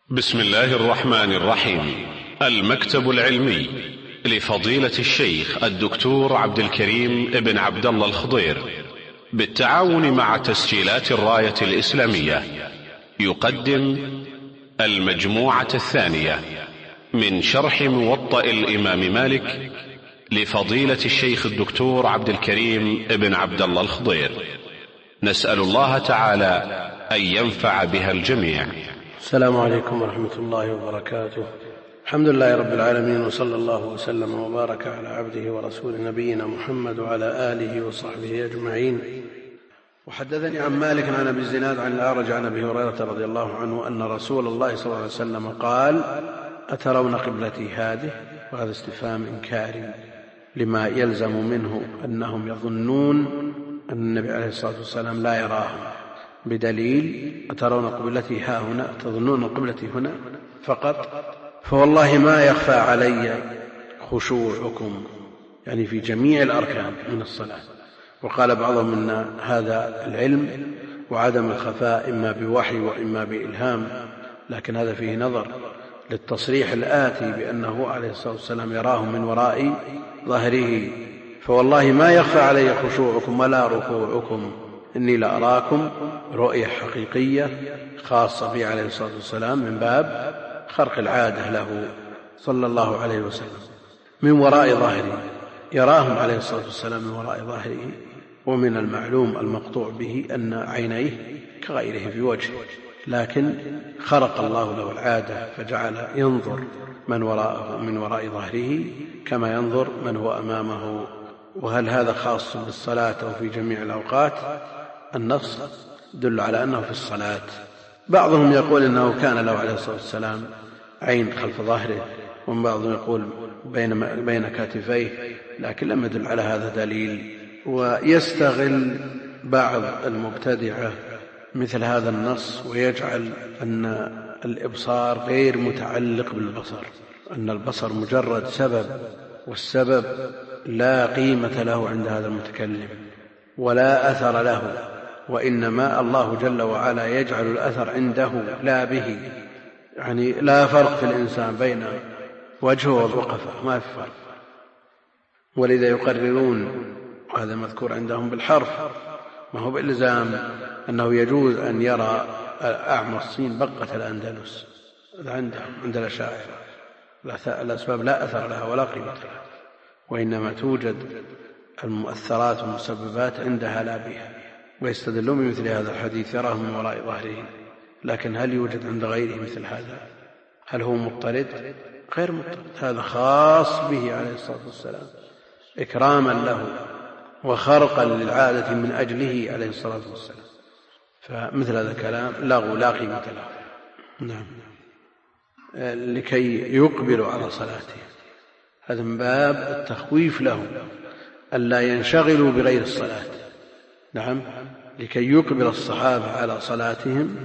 بسم الله الرحمن الرحيم. المكتب العلمي لفضيلة الشيخ الدكتور عبد الكريم ابن عبد الله الخضير بالتعاون مع تسجيلات الراية الإسلامية يقدم المجموعة الثانية من شرح موطأ الإمام مالك لفضيلة الشيخ الدكتور عبد الكريم ابن عبد الله الخضير. نسأل الله تعالى أن ينفع بها الجميع. السلام عليكم ورحمة الله وبركاته. الحمد لله رب العالمين، وصلى الله وسلم وبارك على عبده ورسوله نبينا محمد وعلى آله وصحبه أجمعين. وحدثني عن مالك عن أبي الزناد عن الأعرج عن أبي هريرة رضي الله عنه أن رسول الله صلى الله عليه وسلم قال: أترون قبلتي هذه؟ وهذا استفهام إنكاري لما يلزم منه أنهم يظنون أن النبي عليه الصلاة والسلام لا يراهم، بدليل: أترون قبلتي ها هنا؟ تظنون قبلتي هنا فقط؟ فوالله ما يخفى علي خشوعكم، يعني في جميع الأركان من الصلاة. وقال بعضهم إن هذا العلم وعدم الخفاء إما بوحي وإما بإلهام، لكن هذا فيه نظر للتصريح الآتي بأنه عليه الصلاة والسلام يراهم من وراء ظهره. فوالله ما يخفى علي خشوعكم ولا ركوعكم، إني لأراكم رؤية حقيقية خاصة به عليه الصلاة والسلام من باب خرق العادة له صلى الله عليه وسلم من وراء ظهره، يراهم عليه الصلاة والسلام من وراء ظهره. ومن المعلوم المقطوع به أن عينيه كغيره في وجهه، لكن خرق الله له العادة فجعل ينظر من وراءه من وراء ظهره كما ينظر من هو أمامه. وهل هذا خاص بالصلاة أو في جميع الأوقات؟ النص يدل على أنه في الصلاة. بعضهم يقول إنه كان له عليه الصلاة والسلام عين خلف ظهره، وبعضهم يقول بين كتفيه، لكن لم يدل على هذا دليل. ويستغل بعض المبتدعة مثل هذا النص ويجعل أن الإبصار غير متعلق بالبصر، أن البصر مجرد سبب، والسبب لا قيمة له عند هذا المتكلم ولا أثر له، وإنما الله جل وعلا يجعل الأثر عنده لا به. يعني لا فرق في الإنسان بين وجهه وقفه، ما في فرق. ولذا يقررون، وهذا مذكور عندهم بالحرف، ما هو بالإلزام، أنه يجوز أن يرى أعمى الصين بقة الأندلس عند الأشاعرة. الأسباب لا أثر لها ولا قيمة لها، وإنما توجد المؤثرات والمسببات عندها لا بها. ويستدلون بمثل هذا الحديث: يراه من وراء ظهره. لكن هل يوجد عند غيره مثل هذا؟ هل هو مضطرد؟ غير مضطرد، هذا خاص به عليه الصلاة والسلام إكراما له وخرقا للعادة من أجله عليه الصلاة والسلام. فمثل هذا الكلام لغو لا قيمة له. نعم. لكي يقبلوا على صلاته، هذا من باب التخويف لهم ألا ينشغلوا بغير الصلاة. نعم، لكي يقبل الصحابة على صلاتهم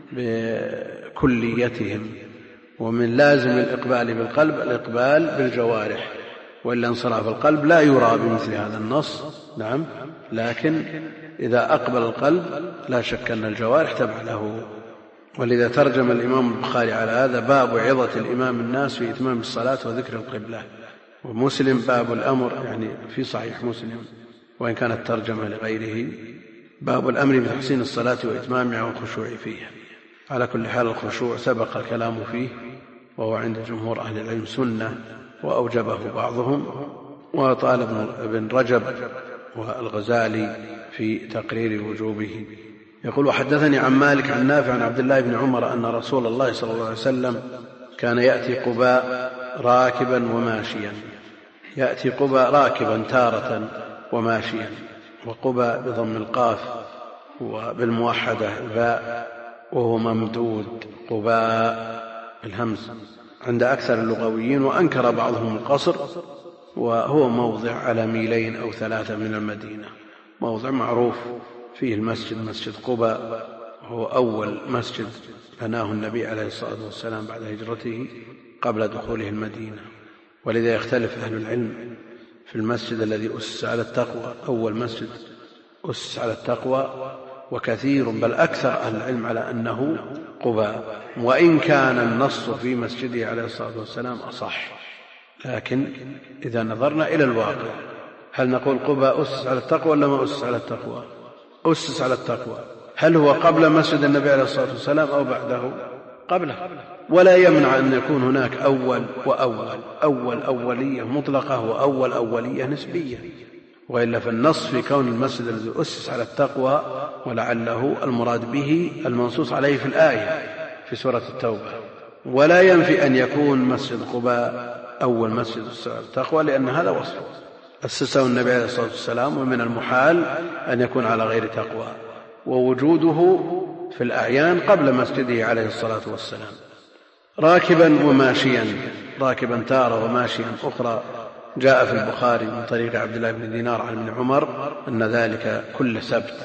بكليتهم. ومن لازم الإقبال بالقلب الإقبال بالجوارح، وإلا انصراف القلب لا يرى بمثل هذا النص. نعم، لكن إذا أقبل القلب لا شك أن الجوارح تبع له. ولذا ترجم الإمام البخاري على هذا: باب عظة الإمام الناس في إتمام الصلاة وذكر القبلة. ومسلم باب الأمر، يعني في صحيح مسلم وإن كانت ترجمة لغيره: باب الأمر بتحسين الصلاة وإتمامها والخشوع فيها. على كل حال الخشوع سبق الكلام فيه، وهو عند جمهور أهل العلم سنة، وأوجبه بعضهم، وطال ابن رجب والغزالي في تقرير وجوبه. يقول: وحدثني عن مالك عن نافع عن عبد الله بن عمر أن رسول الله صلى الله عليه وسلم كان يأتي قباء راكبا وماشيا. يأتي قباء راكبا تارة وماشيا، وقباء بضم القاف وبالموحدة الباء، وهو ممدود قباء الهمز عند أكثر اللغويين، وأنكر بعضهم القصر. وهو موضع على 2 أو 3 من المدينة، موضع معروف فيه المسجد، مسجد قباء، وهو أول مسجد بناه النبي عليه الصلاة والسلام بعد هجرته قبل دخوله المدينة. ولذا يختلف أهل العلم في المسجد الذي أسس على التقوى. أول مسجد أسس على التقوى، وكثير بل أكثر أهل العلم على أنه قباء، وإن كان النص في مسجده عليه الصلاة والسلام أصح. لكن إذا نظرنا إلى الواقع، هل نقول قباء أسس على التقوى ولا ما أسس على التقوى؟ أسس على التقوى. هل هو قبل مسجد النبي عليه الصلاة والسلام أو بعده؟ قبله. ولا يمنع أن يكون هناك أول أولية مطلقة وأول أولية نسبية، وإلا فالنص في كون المسجد الذي أسس على التقوى ولعله المراد به المنصوص عليه في الآية في سورة التوبة. ولا ينفي أن يكون مسجد قباء أول مسجد أسس على التقوى، لأن هذا وصف أسسه النبي عليه الصلاة والسلام، ومن المحال أن يكون على غير تقوى، ووجوده في الأعيان قبل مسجده عليه الصلاة والسلام. راكبا وماشيا، راكبا تارة وماشيا أخرى. جاء في البخاري من طريق عبد الله بن دينار عن ابن عمر أن ذلك كل سبت،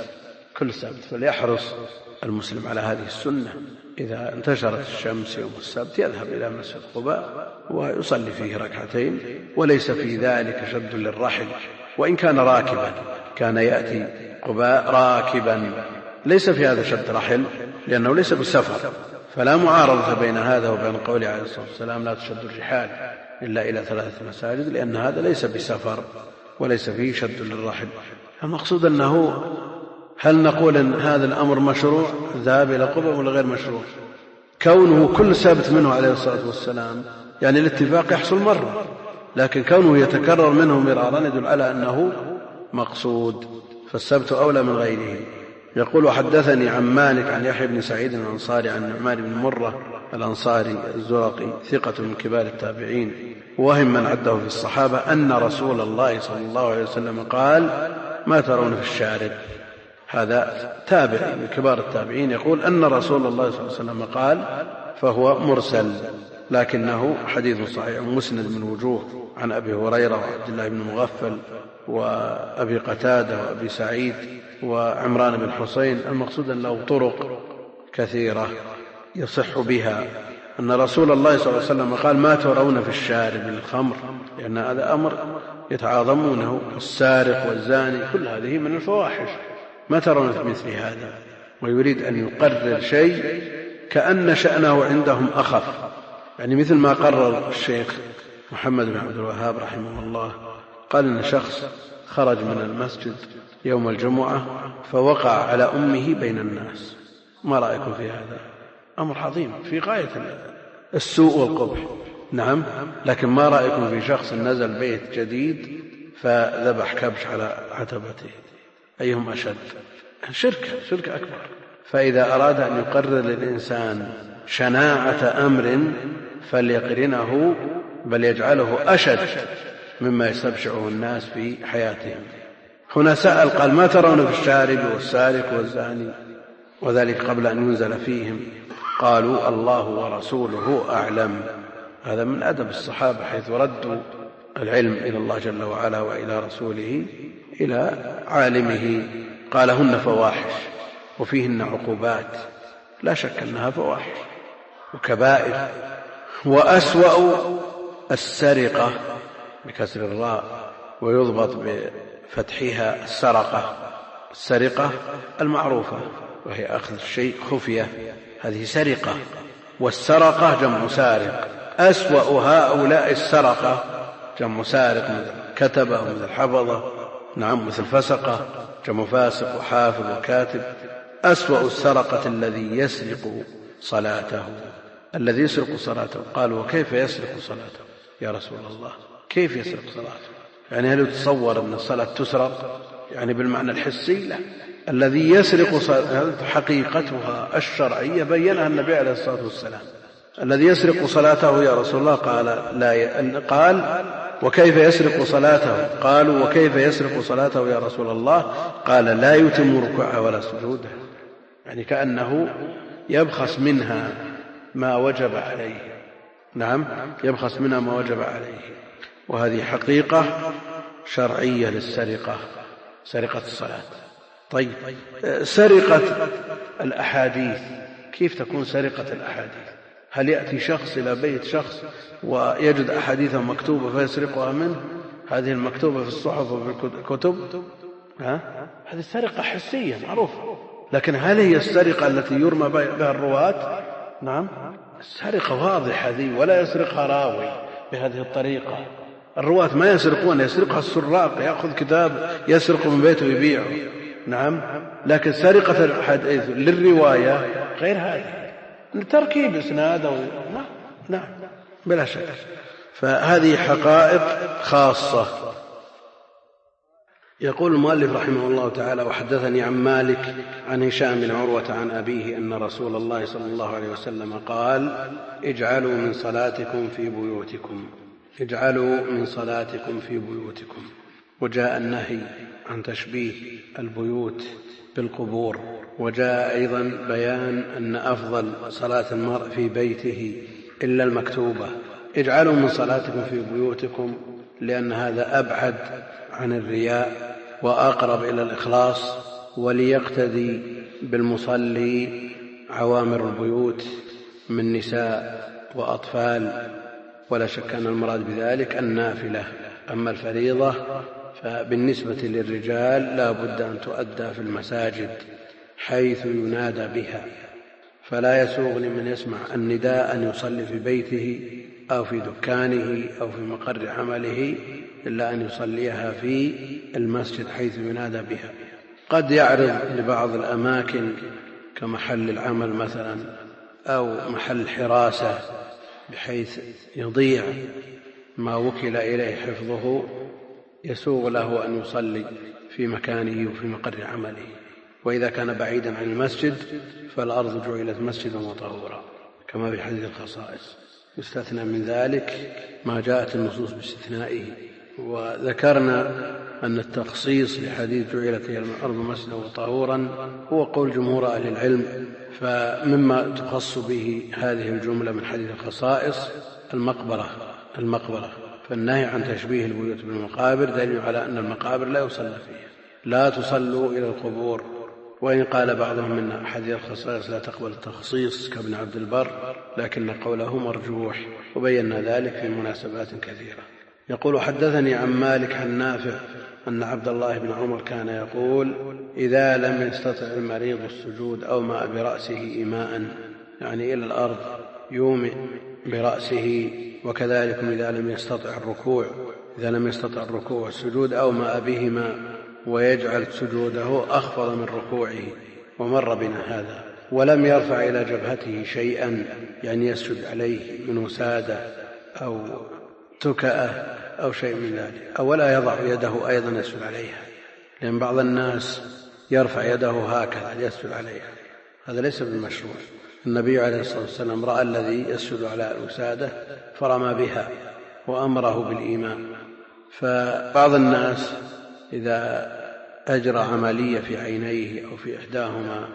فليحرص المسلم على هذه السنة. إذا انتشرت الشمس يوم السبت يذهب إلى مسجد قباء ويصلي فيه ركعتين، وليس في ذلك شد للرحل، وإن كان راكبا، كان يأتي قباء راكبا، ليس في هذا شد رحل لأنه ليس بسفر، فلا معارضة بين هذا وبين قوله عليه الصلاة والسلام لا تشد الرحال إلا إلى 3 مساجد، لأن هذا ليس بسفر وليس فيه شد للرحل. المقصود أنه هل نقول أن هذا الأمر مشروع الذهاب إلى قباء ولا غير مشروع؟ كونه كل سابت منه عليه الصلاة والسلام يعني الاتفاق يحصل مرة، لكن كونه يتكرر منه مرارا يدل على أنه مقصود، فالسبت أولى من غيره. يقول حدثني عن مالك عن يحيى بن سعيد الأنصاري عن نعمان بن مرة الأنصاري الزرقي ثقة من كبار التابعين وهم من عده في الصحابة أن رسول الله صلى الله عليه وسلم قال ما ترون في الشارب. هذا تابعي من كبار التابعين يقول أن رسول الله صلى الله عليه وسلم قال، فهو مرسل لكنه حديث صحيح مسند من وجوه عن أبي هريرة وعبد الله بن مغفل وأبي قتادة وأبي سعيد وعمران بن حسين. المقصود أن له طرق كثيرة يصح بها أن رسول الله صلى الله عليه وسلم قال ما ترون في الشارب من الخمر، لأن هذا أمر يتعاظمونه، السارق والزاني كل هذه من الفواحش، ما ترون في مثل هذا. ويريد أن يقرر شيء كأن شأنه عندهم أخف، يعني مثل ما قرر الشيخ محمد بن عبد الوهاب رحمه الله، قال إن شخص خرج من المسجد يوم الجمعة فوقع على أمه بين الناس. ما رأيكم في هذا؟ أمر عظيم في غاية السوء والقبح. نعم، لكن ما رأيكم في شخص نزل بيت جديد فذبح كبش على عتبته؟ أيهم أشد؟ شرك أكبر. فإذا أراد أن يقرر للإنسان شناعة أمر فليقرنه بل يجعله أشد مما يستبشعه الناس في حياتهم. هنا سأل قال ما ترون في الشارب والسارق والزاني، وذلك قبل أن ينزل فيهم. قالوا الله ورسوله أعلم. هذا من أدب الصحابة حيث ردوا العلم إلى الله جل وعلا وإلى رسوله إلى عالمه. قال هن فواحش وفيهن عقوبات، لا شك أنها فواحش وكبائر. وأسوأ السرقة بكسر الراء ويضبط بفتحها السرقة المعروفة، وهي أخذ الشيء خفية، هذه سرقة. والسرقة جمع سارق. أسوأ هؤلاء السرقة جمع سارق، مثل كتبة ومثل حفظة، نعم، مثل فسقة جمع فاسق وحافظ وكاتب. أسوأ السرقة الذي يسرق صلاته. قالوا وكيف يسرق صلاته يا رسول الله؟ كيف يسرق صلاته؟ يعني هل يتصور أن الصلاة تسرق يعني بالمعنى الحسي؟ لا، الذي يسرق صلاته حقيقتها الشرعية بينها النبي عليه الصلاة والسلام. الذي يسرق صلاته يا رسول الله قال وكيف يسرق صلاته؟ قالوا وكيف يسرق صلاته يا رسول الله؟ قال لا يتم ركوعها ولا سجودها، يعني كأنه يبخس منها ما وجب عليه. نعم، يبخس منها ما وجب عليه. وهذه حقيقة شرعية للسرقة، سرقة الصلاة. طيب، سرقة الأحاديث، كيف تكون سرقة الأحاديث؟ هل يأتي شخص إلى بيت شخص ويجد أحاديثا مكتوبة فيسرقها منه؟ هذه المكتوبة في الصحف وفي الكتب، هذه سرقة حسية معروفة. لكن هل هي السرقة التي يرمى بها الرواة؟ نعم، السرقة واضحة ذي، ولا يسرقها راوي بهذه الطريقة. الرواة ما يسرقون، يسرقها السراق، يأخذ كتاب يسرق من بيته ويبيعه. نعم، لكن سرقة الحديث للرواية غير هذه، تركيب إسناد نعم بلا شك. فهذه حقائق خاصة. يقول المؤلف رحمه الله تعالى: وحدثني عن مالك عن هشام بن عروة عن أبيه أن رسول الله صلى الله عليه وسلم قال: اجعلوا من صلاتكم في بيوتكم، اجعلوا من صلاتكم في بيوتكم. وجاء النهي عن تشبيه البيوت بالقبور، وجاء أيضا بيان أن أفضل صلاة المرء في بيته إلا المكتوبة. اجعلوا من صلاتكم في بيوتكم، لأن هذا أبعد عن الرياء وأقرب إلى الإخلاص، وليقتدي بالمصلي عوامر البيوت من نساء وأطفال، ولا شك أن المراد بذلك النافلة. أما الفريضة فبالنسبة للرجال لا بد أن تؤدى في المساجد حيث ينادى بها، فلا يسوغ لمن يسمع النداء أن يصلي في بيته أو في دكانه أو في مقر عمله، إلا أن يصليها في المسجد حيث ينادى بها. قد يعرض لبعض الأماكن كمحل العمل مثلا أو محل حراسة بحيث يضيع ما وكل إليه حفظه، يسوغ له أن يصلي في مكانه وفي مقر عمله. وإذا كان بعيدا عن المسجد فالأرض جعلت مسجدا وطهورا، كما في حديث الخصائص. يستثنى من ذلك ما جاءت النصوص باستثنائه. وذكرنا أن التخصيص لحديث جعلت هي الأرض مسجدا وطهورا هو قول جمهور أهل العلم. فمما تخص به هذه الجملة من حديث الخصائص المقبرة، فالنهي عن تشبيه البيوت بالمقابر دليل على أن المقابر لا يصلى فيها. لا تصلوا إلى القبور. وإن قال بعضهم من حديث الخصائص لا تقبل التخصيص كابن عبد البر، لكن قوله مرجوح، وبينا ذلك في مناسبات كثيرة. يقول: حدثني عن مالك عن نافع أن عبد الله بن عمر كان يقول: إذا لم يستطع المريض السجود أومأ برأسه إيماء، يعني إلى الأرض، يومئ برأسه. وكذلك إذا لم يستطع الركوع والسجود أومأ بهما، ويجعل سجوده أخفض من ركوعه. ومر بنا هذا. ولم يرفع إلى جبهته شيئا، يعني يسجد عليه من وسادة أو تكأة أو شيء من ذلك، ولا يضع يده أيضا يسجد عليها، لأن بعض الناس يرفع يده هكذا يسجد عليها، هذا ليس بالمشروع. النبي عليه الصلاة والسلام رأى الذي يسجد على الوسادة فرمى بها وأمره بالإيمان. فبعض الناس إذا أجرى عملية في عينيه أو في إحداهما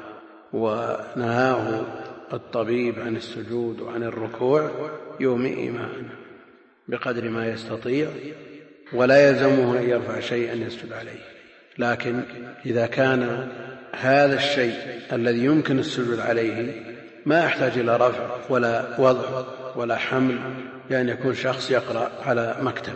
ونهاه الطبيب عن السجود وعن الركوع يومئ إيماء بقدر ما يستطيع، ولا يلزمه أن يرفع شيئا يسجد عليه. لكن إذا كان هذا الشيء الذي يمكن السجود عليه ما يحتاج إلى رفع ولا وضع ولا حمل، يعني يكون شخص يقرأ على مكتب،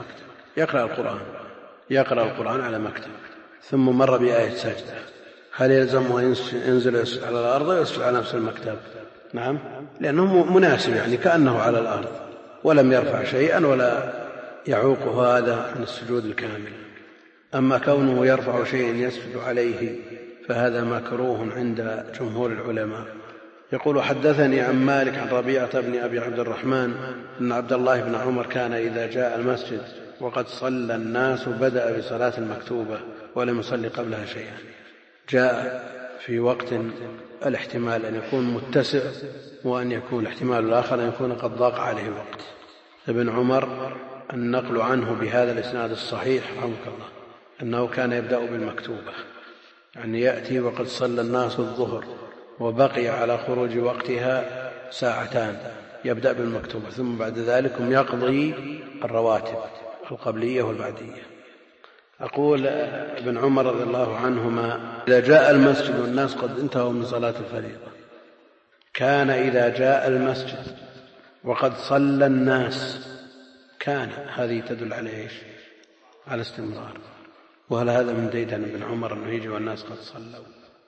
يقرأ القرآن على مكتب، ثم مر بآية سجدة، هل يلزمه أن ينزل يسجد على الأرض ويسجد على نفس المكتب؟ نعم، لأنه مناسب، يعني كأنه على الأرض ولم يرفع شيئا ولا يعوق هذا عن السجود الكامل. أما كونه يرفع شيئا يسجد عليه فهذا مكروه عند جمهور العلماء. يقول: حدثني عن مالك عن ربيعة بن أبي عبد الرحمن أن عبد الله بن عمر كان إذا جاء المسجد وقد صلى الناس بدأ بصلاة المكتوبة ولم يصلي قبلها شيئا. جاء في وقت الاحتمال أن يكون متسع، وأن يكون الاحتمال الآخر أن يكون قد ضاق عليه الوقت. ابن عمر النقل عنه بهذا الإسناد الصحيح رحمه الله أنه كان يبدأ بالمكتوبة، يعني يأتي وقد صلى الناس الظهر وبقي على خروج وقتها ساعتان، يبدأ بالمكتوبة، ثم بعد ذلك يقضي الرواتب القبلية والبعدية. أقول ابن عمر رضي الله عنهما: إذا جاء المسجد والناس قد انتهوا من صلاة الفريضة، كان إذا جاء المسجد وقد صلى الناس كان، هذه تدل عليه على استمرار. وهل هذا من ديدن ابن عمر أنه يجي والناس قد صلوا؟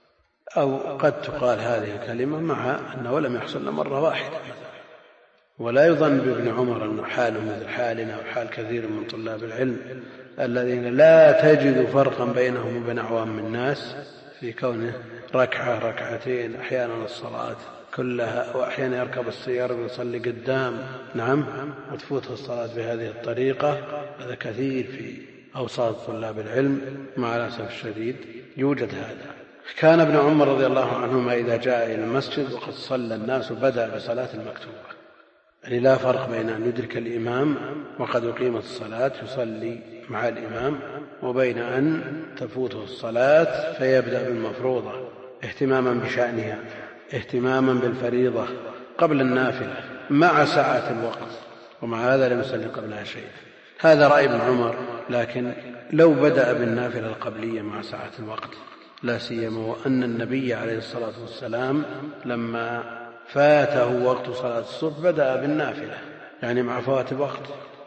أو قد تقال هذه الكلمة مع أنه لم يحصل مرة واحدة، ولا يظن بابن عمر أن حاله مثل حالنا وحال كثير من طلاب العلم الذين لا تجد فرقا بينهم وبين أعوام الناس في كونه ركعة ركعتين، أحيانا الصلاة كلها، وأحيانا يركب السيارة ويصلي قدام وتفوته الصلاة بهذه الطريقة. هذا كثير في أوساط طلاب العلم مع الأسف الشديد يوجد هذا. كان ابن عمر رضي الله عنهما إذا جاء إلى المسجد وقد صلى الناس بدأ بصلاة المكتوبة، يعني لا فرق بين أن يدرك الإمام وقد أقيمت الصلاة يصلي مع الإمام، وبين أن تفوته الصلاة فيبدأ بالمفروضة اهتماما بشأنها، اهتماما بالفريضة قبل النافلة مع ساعة الوقت، ومع هذا لم يصلي قبلها شيء. هذا رأي ابن عمر. لكن لو بدأ بالنافلة القبلية مع ساعة الوقت، لا سيما وأن النبي عليه الصلاة والسلام لما فاته وقت صلاة الصبح بدأ بالنافلة، يعني مع فوات الوقت.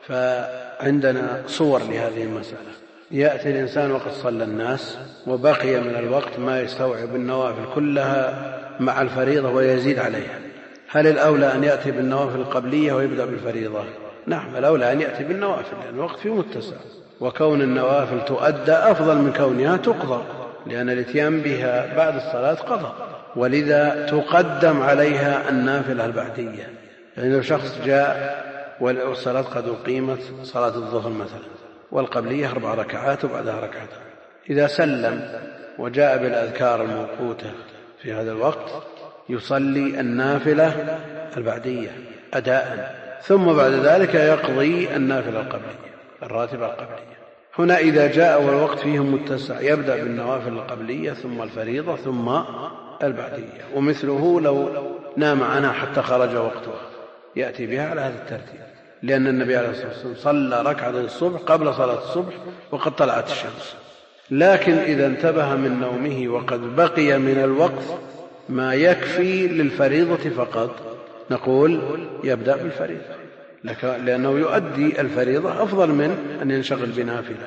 فعندنا صور لهذه المسألة. يأتي الإنسان وقد صلى الناس وبقي من الوقت ما يستوعب النوافل كلها مع الفريضة ويزيد عليها، هل الأولى أن يأتي بالنوافل القبلية ويبدأ بالفريضة؟ نعم، الأولى أن يأتي بالنوافل لأن الوقت فيه متسع، وكون النوافل تؤدى أفضل من كونها تقضى، لأن الاتيان بها بعد الصلاة قضاء، ولذا تقدم عليها النافلة البعدية. يعني لو شخص جاء والصلاة قد أقيمت صلاة الظهر مثلا والقبلية 4 ركعات وبعدها ركعتين، إذا سلم وجاء بالأذكار الموقوتة في هذا الوقت يصلي النافلة البعدية أداء، ثم بعد ذلك يقضي النافلة القبلية الراتبة القبلية. هنا إذا جاء والوقت فيهم متسع يبدأ بالنوافل القبلية ثم الفريضة ثم البعدية. ومثله لو نام عنها حتى خرج وقتها يأتي بها على هذا الترتيب، لأن النبي عليه الصلاة والسلام صلى ركعة الصبح قبل صلاة الصبح وقد طلعت الشمس. لكن إذا انتبه من نومه وقد بقي من الوقت ما يكفي للفريضة فقط، نقول يبدأ بالفريضة، لأنه يؤدي الفريضة أفضل من أن ينشغل بنافلة.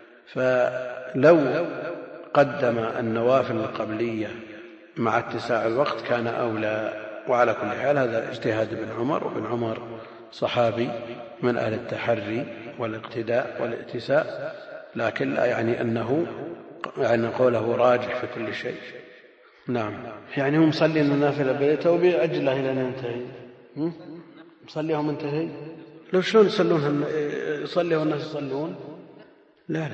فلو قدم النوافل القبلية مع اتساع الوقت كان أولى. وعلى كل حال هذا اجتهاد ابن عمر، وابن عمر صحابي من أهل التحري والاقتداء والاتساء، لكن لا يعني أنه يعني قوله راجح في كل شيء. نعم، يعني هم مصلين النافلة بيته وبيعجله إلى أن ينتهي، مصليهم انتهي. لو شلون يصلي والناس يصلون؟ لا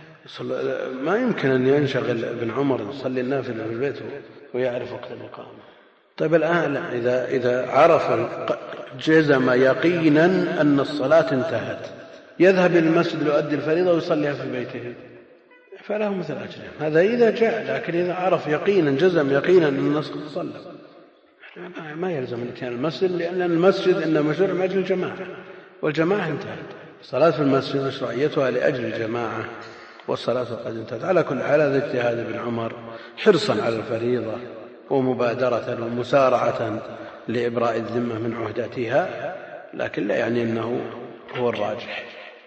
ما يمكن أن ينشغل ابن عمر يصلي النافلة في البيت ويعرف وقت الإقامة. طيب الآن إذا عرف جزم يقينا أن الصلاة انتهت يذهب إلى المسجد ليؤدي الفريضة ويصليها في بيته فله مثل أجرهم، هذا إذا جاء. لكن إذا عرف يقينا جزم يقينا أن الناس قد صلى ما يلزم الاتيان المسجد، لأن المسجد إنما شرع من أجل الجماعة والجماعة انتهت. الصلاة في المسجد مشروعيتها لأجل الجماعة والصلاة قد انتهت. على كل حال هذا اجتهاد ابن عمر حرصا على الفريضة ومبادرة ومسارعة لإبراء الذمة من عهدتها، لكن لا يعني أنه هو الراجح.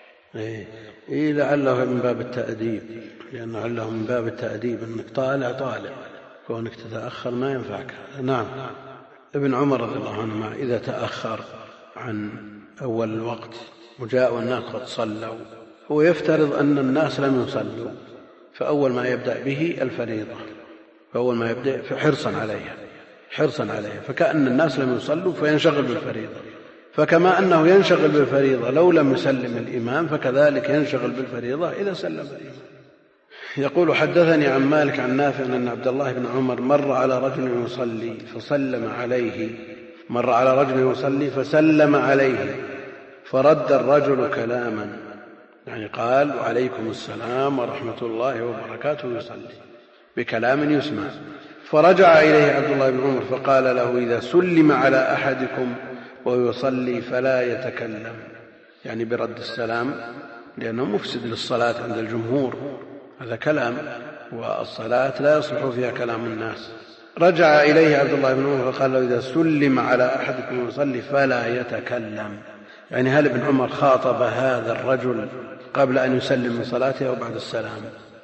لعله من باب التأديب، لأنه عله من باب التأديب أنك طالع كونك تتأخر ما ينفعك. نعم، ابن عمر رضي الله عنه إذا تأخر عن أول الوقت وجاء الناس قد صلوا هو يفترض أن الناس لم يصلوا، فأول ما يبدأ به الفريضة، فأول ما يبدأ حرصا عليها فكأن الناس لم يصلوا فينشغل بالفريضة. فكما أنه ينشغل بالفريضة لو لم يسلم الإمام فكذلك ينشغل بالفريضة إذا سلم الإمام. يقول حدثني عن مالك عن نافع أن عبد الله بن عمر مر على رجل يصلي فسلم عليه فرد الرجل كلاما، يعني قال وعليكم السلام ورحمة الله وبركاته، يصلي بكلام يسمع. فرجع إليه عبد الله بن عمر فقال له إذا سلم على أحدكم ويصلي فلا يتكلم، يعني برد السلام، لأنه مفسد للصلاة عند الجمهور، هذا كلام والصلاة لا يصلح فيها كلام الناس. رجع إليه عبد الله بن عمر فقال له إذا سلم على أحدكم ويصلي فلا يتكلم، يعني هل ابن عمر خاطب هذا الرجل قبل أن يسلم من صلاته أو بعد السلام؟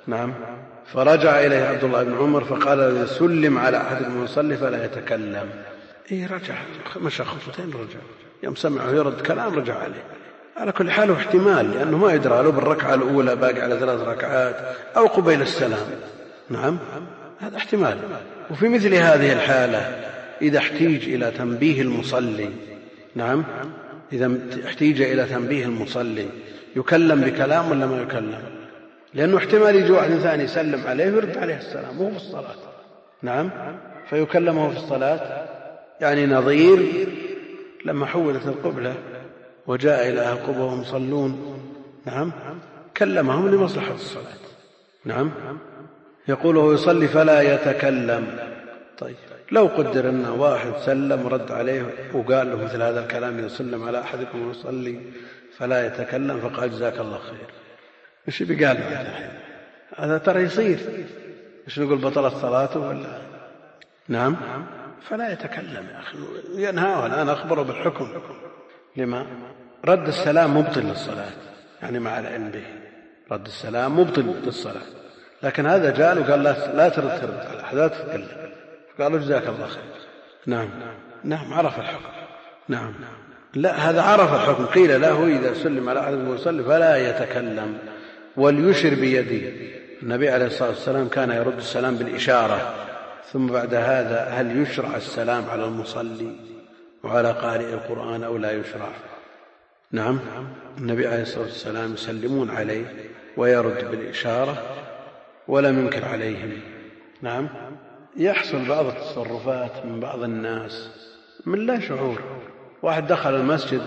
نعم. فرجع إليه عبد الله بن عمر فقال سلم على أحدكم يصلي فلا يتكلم. رجع مشى خطوتين رجع، يوم سمعه يرد كلام رجع عليه. على كل حال احتمال، لأنه ما يدرى له بالركعة الأولى باقي على 3 ركعات أو قبيل السلام. نعم، هذا احتمال. وفي مثل هذه الحالة إذا احتيج إلى تنبيه المصلي، نعم، إذا احتيج إلى تنبيه المصلي يكلم بكلام ولا ما يكلم؟ لأنه احتمال يجي واحد ثاني يسلم عليه ويرد عليه السلام وهو في الصلاة، نعم، فيكلمه في الصلاة. يعني نظير لما حولت القبلة وجاء إلى القبة وهم يصلون، نعم، كلمهم لمصلحة الصلاة. نعم. يقول هو يصلي فلا يتكلم. طيب لو قدر أن واحد سلم ورد عليه وقال له مثل هذا الكلام يسلم على أحدكم ويصلي فلا يتكلم، فقال جزاك الله خير، ايش بقال هذا؟ ترى يصير ايش نقول بطلت صلاته ولا؟ نعم، فلا يتكلم يا أخي، ينهاه الآن، أخبره بالحكم. لما؟ رد السلام مبطل للصلاة، يعني مع العلم به رد السلام مبطل للصلاة، لكن هذا جاء وقال لا ترد على أحد، لا تتكلم، فقالوا جزاك الله خير. نعم، نعم، عرف الحكم. نعم، لا، هذا عرف الحكم. قيل له إذا سلم على أحد ويصلي فلا يتكلم وليشر بيده. النبي عليه الصلاة والسلام كان يرد السلام بالإشارة. ثم بعد هذا هل يشرع السلام على المصلي وعلى قارئ القرآن أو لا يشرع؟ نعم، النبي عليه الصلاة والسلام يسلمون عليه ويرد بالإشارة ولم ينكر عليهم. نعم. يحصل بعض التصرفات من بعض الناس من لا شعور. واحد دخل المسجد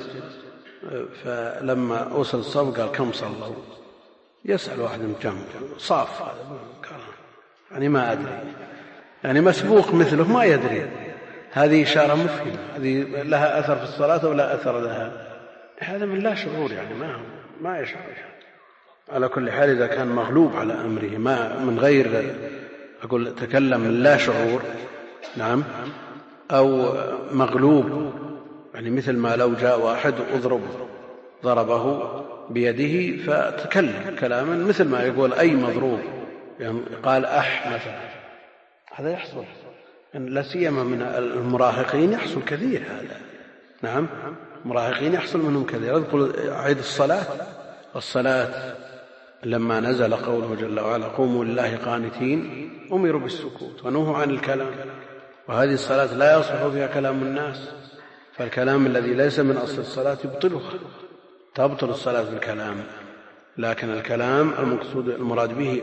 فلما وصل الصف قال كم صلوا؟ يسأل واحد من جنبه صاف، يعني ما أدري، يعني مسبوق مثله ما يدري. هذه إشارة مفهمة، هذه لها أثر في الصلاة ولا أثر لها؟ هذا من لا شعور، يعني ما يشعر. على كل حال إذا كان مغلوب على أمره ما من غير أقول تكلم من لا شعور، نعم، أو مغلوب، يعني مثل ما لو جاء واحد ضربه بيده فتكلم كلاما مثل ما يقول أي مضروب، يعني قال مثلا، هذا يحصل، يعني لا سيما من المراهقين يحصل كثير هذا. نعم، مراهقين يحصل منهم كثير. أذكر عيد الصلاة لما نزل قوله جل وعلا قوموا لله قانتين أمروا بالسكوت ونهوا عن الكلام، وهذه الصلاة لا يصلح فيها كلام الناس، فالكلام الذي ليس من أصل الصلاة يبطلها، تبطل الصلاة بالكلام. لكن الكلام المراد به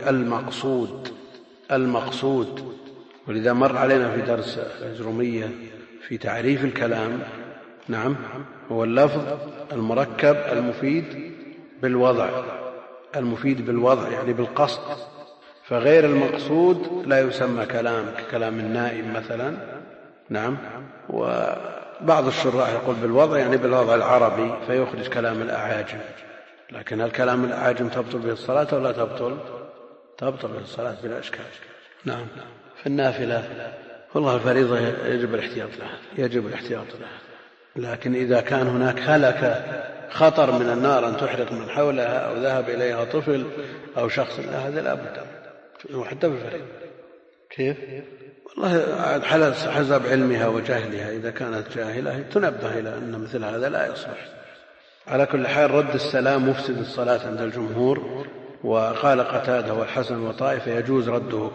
المقصود. ولذا مر علينا في درس الأجرومية في تعريف الكلام، نعم، هو اللفظ المركب المفيد بالوضع يعني بالقصد، فغير المقصود لا يسمى كلام، ككلام النائم مثلا. نعم. وبعض الشراح يقول بالوضع يعني بالوضع العربي فيخرج كلام الأعاجم. لكن هل كلام الأعاجم تبطل به الصلاة ولا تبطل؟ تبطل به الصلاة بلا إشكال. نعم. في النافلة والله الفريضة يجب الاحتياط لها، لكن إذا كان هناك خطر من النار أن تحرق من حولها أو ذهب إليها طفل أو شخص، هذا لا بد حتى بالفريضة. كيف؟ والله حسب علمها وجهلها، إذا كانت جاهلة تنبه إلى أن مثل هذا لا يصلح. على كل حال رد السلام مفسد الصلاة عند الجمهور، وقال قتادة والحسن وطائفة يجوز رده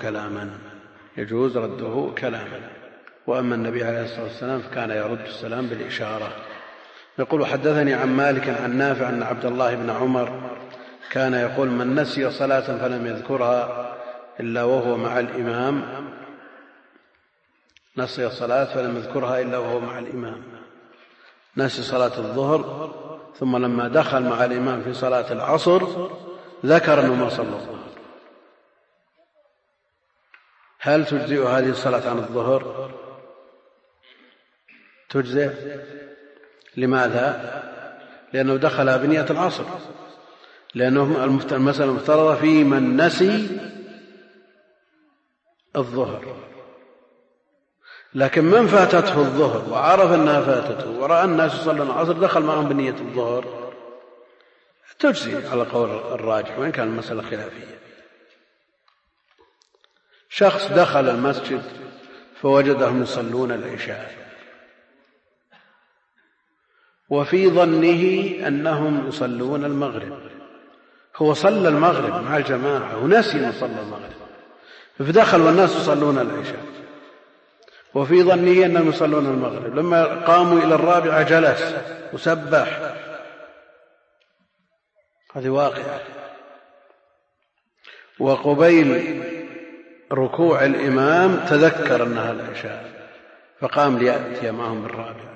كلاما. وأما النبي عليه الصلاة والسلام فكان يرد السلام بالإشارة. يقول حدثني عن مالك عن نافع أن عبد الله بن عمر كان يقول من نسي صلاة فلم يذكرها إلا وهو مع الإمام، نسي صلاة الظهر ثم لما دخل مع الإمام في صلاة العصر ذكر أنه ما صلى الظهر، هل تجزئ هذه الصلاة عن الظهر؟ تجزئ. لماذا؟ لأنه دخل بنية العصر، لأنه المسألة مفترضة في من نسي الظهر. لكن من فاتته الظهر وعرف أنها فاتته ورأى الناس يصلون العصر دخل معهم بنية الظهر، تجزي على قول الراجح وإن كان المسألة خلافية. شخص دخل المسجد فوجدهم يصلون العشاء، وفي ظنه أنهم يصلون المغرب، هو صلى المغرب مع الجماعة ونسي أن صلى المغرب، فدخل والناس يصلون العشاء وفي ظنه أنهم يصلون المغرب. لما قاموا إلى الرابعة جلس وسبح. هذه واقعة. وقبيل ركوع الإمام تذكر أنها العشاء فقام ليأتي معهم بالرابعة.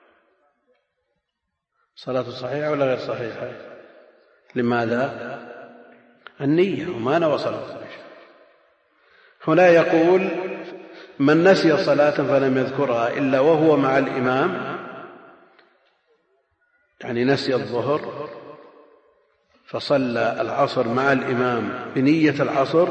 صلاة صحيحة ولا غير صحيحة؟ لماذا؟ النية، وما نوى صلاة العشاء. هنا يقول من نسي صلاة فلم يذكرها إلا وهو مع الإمام، يعني نسي الظهر فصلى العصر مع الإمام بنية العصر،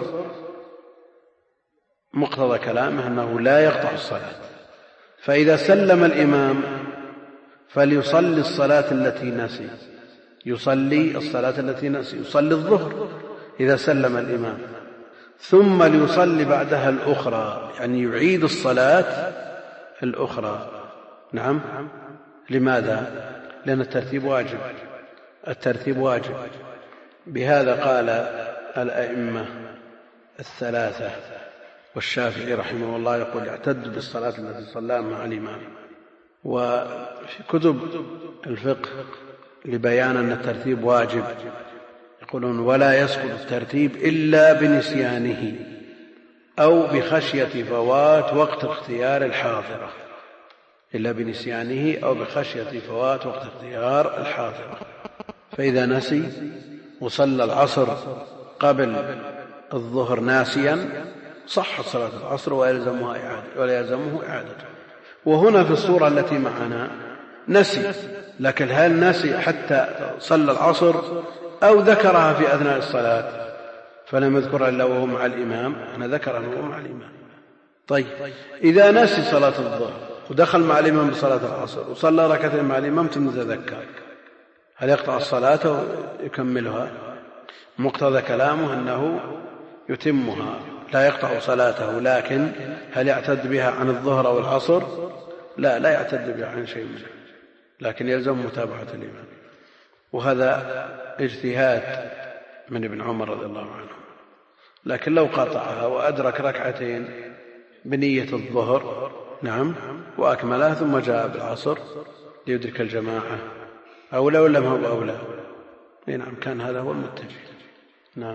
مقتضى كلامه أنه لا يقطع الصلاة. فإذا سلم الإمام فليصلي الصلاة التي نسي، يصلي الصلاة التي نسي، يصلي الظهر إذا سلم الإمام، ثم ليصلي بعدها الأخرى، يعني يعيد الصلاة الأخرى. نعم. لماذا؟ لأن الترتيب واجب، الترتيب واجب. بهذا قال الأئمة الثلاثة، والشافعي رحمه الله يقول يعتد بالصلاة التي صلاها مع الإمام. وفي كتب الفقه لبيان أن الترتيب واجب يقولون ولا يسقط الترتيب إلا بنسيانه أو بخشية فوات وقت اختيار الحاضرة، إلا بنسيانه أو بخشية فوات وقت اختيار الحاضرة. فإذا نسي وصلى العصر قبل الظهر ناسيا صحت صلاة العصر ولا يلزمه إعادته. وهنا في الصورة التي معنا نسي، لكن هل نسي حتى صلى العصر أو ذكرها في أثناء الصلاة فلم يذكرها إلا وهو مع الإمام؟ أنا ذكر أنه مع الإمام. طيب إذا نسي صلاة الظهر ودخل مع الإمام بصلاة العصر وصلى ركعتين مع الإمام ثم تذكر، هل يقطع الصلاة ويكملها؟ مقتضى كلامه أنه يتمها، لا يقطع صلاته، لكن هل يعتد بها عن الظهر أو العصر؟ لا يعتد بها عن شيء منه، لكن يلزم متابعة الإمام. وهذا اجتهاد من ابن عمر رضي الله عنه. لكن لو قطعها وأدرك ركعتين بنية الظهر نعم وأكملها ثم جاء بالعصر ليدرك الجماعة أولى ولا ما هو أولى؟ نعم كان هذا هو المتجه. نعم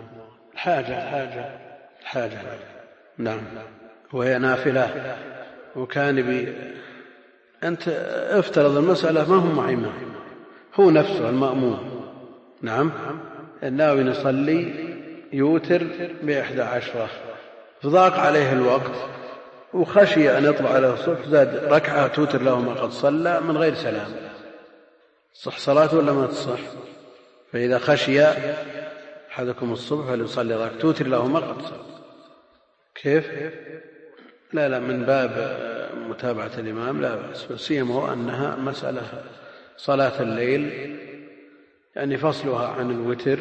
الحاجة نعم وهي نافلة. وكان أنت افترض المسألة ما هم معي هو نفسه المأموم نعم الناوي يصلي يوتر ب11 فضاق عليه الوقت وخشي أن يطلع عليه الصبح، زاد ركعة توتر له ما قد صلى من غير سلام، صح صلاته ولا ما تصح؟ فإذا خشي أحدكم الصبح فليصلي ركعة توتر له ما قد صلى. كيف؟ لا من باب متابعة الإمام لا بأس، سيما أنها مسألة صلاة الليل يعني فصلها عن الوتر،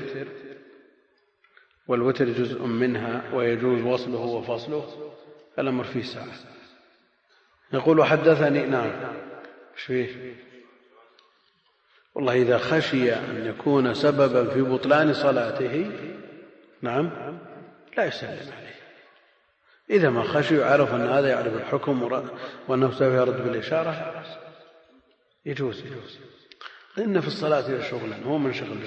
والوتر جزء منها ويجوز وصله وفصله، الأمر فيه ساعة. يقول حدثني نعم ايش فيه؟ والله إذا خشي أن يكون سببا في بطلان صلاته نعم لا يسلم عليه. إذا ما خشي يعرف أن هذا يعرف الحكم وأنه سوف يرد بالإشارة يجوز. لأن في الصلاة شغلا، هو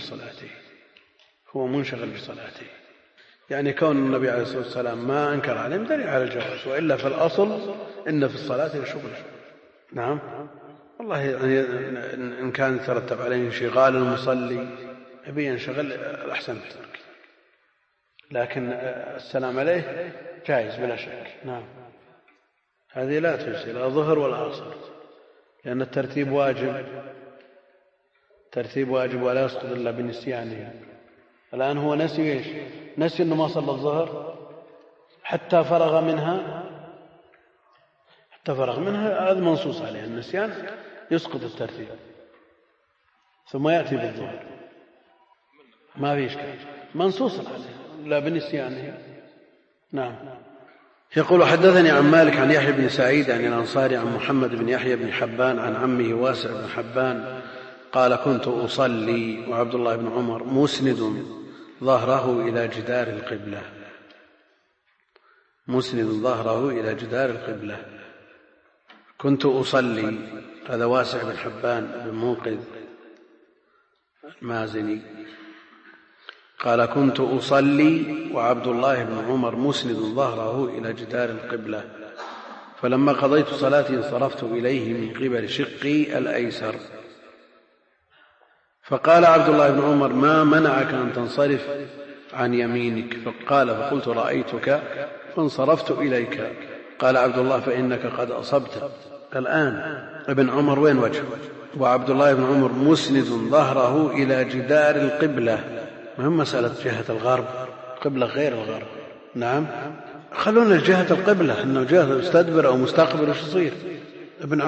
منشغل بصلاته، يعني كون النبي عليه الصلاة والسلام ما أنكر عليهم دليل على الجواز، وإلا في الأصل إن في الصلاة شغلا. نعم والله يعني إن كان يترتب عليه انشغال المصلي يبي ينشغل الأحسن الترك، لكن السلام عليه جائز بلا شك. نعم هذه لا تجزي لا ظهر ولا عصر، لأن الترتيب واجب ولا يسقط إلا بنسيانه. الآن هو نسي ايش؟ نسي أنه ما صلى الظهر حتى فرغ منها هذا منصوص عليه، النسيان يسقط الترتيب، ثم يأتي بالظهر ما في إشكال، منصوص عليه لا بنسيانه. نعم يقول حدثني عن مالك عن يحيى بن سعيد عن الأنصاري عن محمد بن يحيى بن حبان عن عمه واسع بن حبان قال كنت أصلي وعبد الله بن عمر مسند ظهره إلى جدار القبلة. مسند ظهره إلى جدار القبلة. كنت أصلي، هذا واسع بن حبان بن منقذ المازني قال كنت أصلي وعبد الله بن عمر مسند ظهره إلى جدار القبلة، فلما قضيت صلاتي انصرفت إليه من قبل شقي الأيسر، فقال عبد الله بن عمر ما منعك أن تنصرف عن يمينك؟ فقال فقلت رأيتك فانصرفت إليك. قال عبد الله فإنك قد أصبت. الآن ابن عمر وين وجهه؟ وعبد الله بن عمر مسند ظهره إلى جدار القبلة، مهم مسألة جهة الغرب، قبلة غير الغرب. نعم، خلونا الجهة القبلة، إنه جهة مستدبر أو مستقبل وش يصير؟ ابن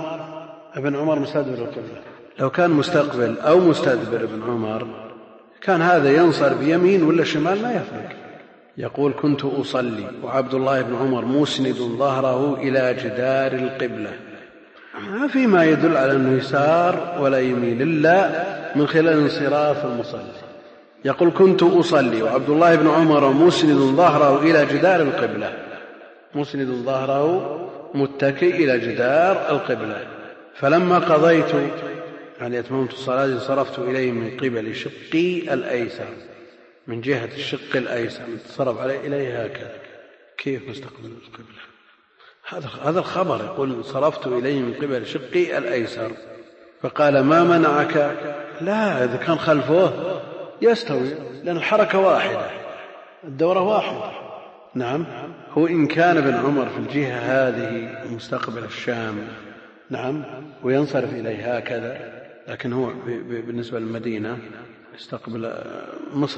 عمر مستدبر القبلة. لو كان مستقبل أو مستدبر ابن عمر كان هذا ينصرف يمين ولا شمال ما يفرق. يقول كنت أصلي وعبد الله بن عمر مسند ظهره إلى جدار القبلة، ما في ما يدل على أنه يسار ولا يمين إلا من خلال انصراف المصلي. يقول كنت أصلي وعبد الله بن عمر مسند ظهره إلى جدار القبلة، مسند ظهره متكئ إلى جدار القبلة، فلما قضيت يعني أتممت الصلاة انصرفت إليه من قبل شقي الأيسر، من جهة الشق الأيسر انصرف عليه إليه هكذا. كيف مستقبل القبلة؟ هذا الخبر يقول انصرفت إليه من قبل شقي الأيسر. فقال ما منعك؟ لا، إذا كان خلفه يستوي لأن الحركة واحدة، الدورة واحدة. نعم، هو إن كان ابن عمر في الجهة هذه مستقبل الشام نعم وينصرف إليه هكذا، لكن هو بالنسبة للمدينة يستقبل مصر.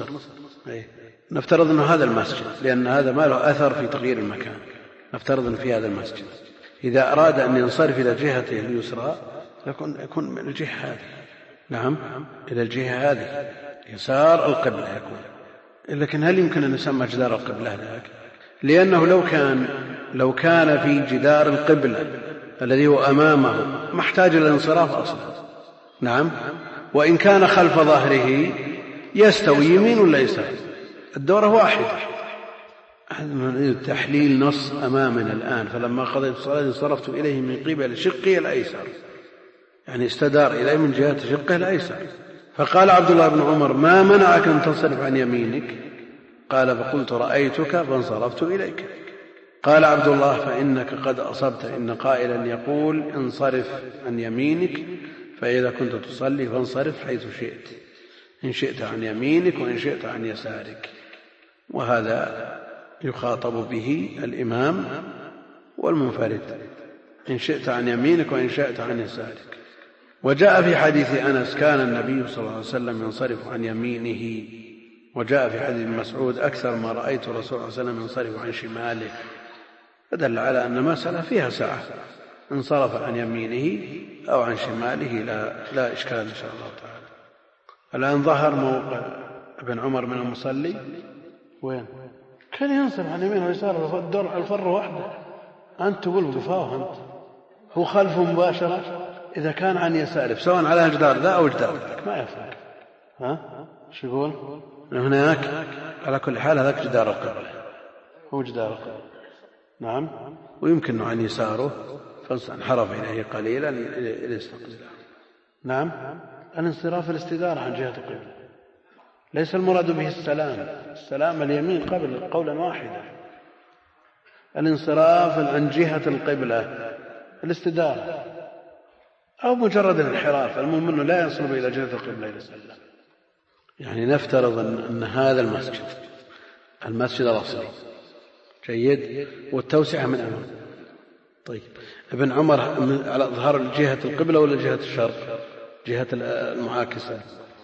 نفترض أن هذا المسجد، لأن هذا ما له أثر في تغيير المكان، نفترض أن في هذا المسجد إذا أراد أن ينصرف إلى جهته اليسرى يكون من الجهة هذه. نعم، إلى الجهة هذه يسار القبلة يكون. لكن هل يمكن أن يسمى جدار القبلة ذاك؟ لأنه لو كان في جدار القبلة الذي هو أمامه ما احتاج إلى الانصراف أصلا. نعم، وإن كان خلف ظهره يستوي يمين ولا يسار، الدورة واحدة. تحليل نص أمامنا الآن فلما قضيت الصلاة انصرفت إليه من قبل شقي الأيسر، يعني استدار إليه من جهة شقه الأيسر. فقال عبد الله بن عمر ما منعك أن تنصرف عن يمينك؟ قال فقلت رأيتك فانصرفت إليك. قال عبد الله فإنك قد أصبت، إن قائلا يقول انصرف عن يمينك، فإذا كنت تصلي فانصرف حيث شئت، إن شئت عن يمينك وإن شئت عن يسارك. وهذا يخاطب به الإمام والمنفرد، إن شئت عن يمينك وإن شئت عن يسارك. وجاء في حديث أنس كان النبي صلى الله عليه وسلم ينصرف عن يمينه، وجاء في حديث مسعود أكثر ما رأيت الرسول صلى الله عليه وسلم ينصرف عن شماله، فدل على أن مسألة فيها سعة، انصرف عن يمينه أو عن شماله لا إشكال إن شاء الله تعالى. الآن ظهر موقع ابن عمر من المصلي وين؟ كان ينصرف عن يمينه ويساره، الدور الفر واحدة، أنت تقول وقفاه أنت، هو خلفه مباشرة. إذا كان عن يساره سواء على جدار ذا أو جدار ذاك ما يفرق. شو يقول هناك؟ على كل حال هذاك جدار القبلة، هو جدار القبلة. نعم، ويمكن عن يساره فانحرف إليه قليلا ليستقبله. نعم، الانصراف الاستدارة عن جهة القبلة، ليس المراد به السلام اليمين قبل قولا واحدا، الانصراف عن جهة القبلة الاستدارة أو مجرد الانحراف، المهم أنه لا ينصرف إلى جهة القبلة إلى السلام. يعني نفترض أن هذا المسجد الأصلي جيد والتوسعة من أمام. طيب ابن عمر على ظهر جهة القبلة ولا جهة الشرق؟ جهة المعاكسة،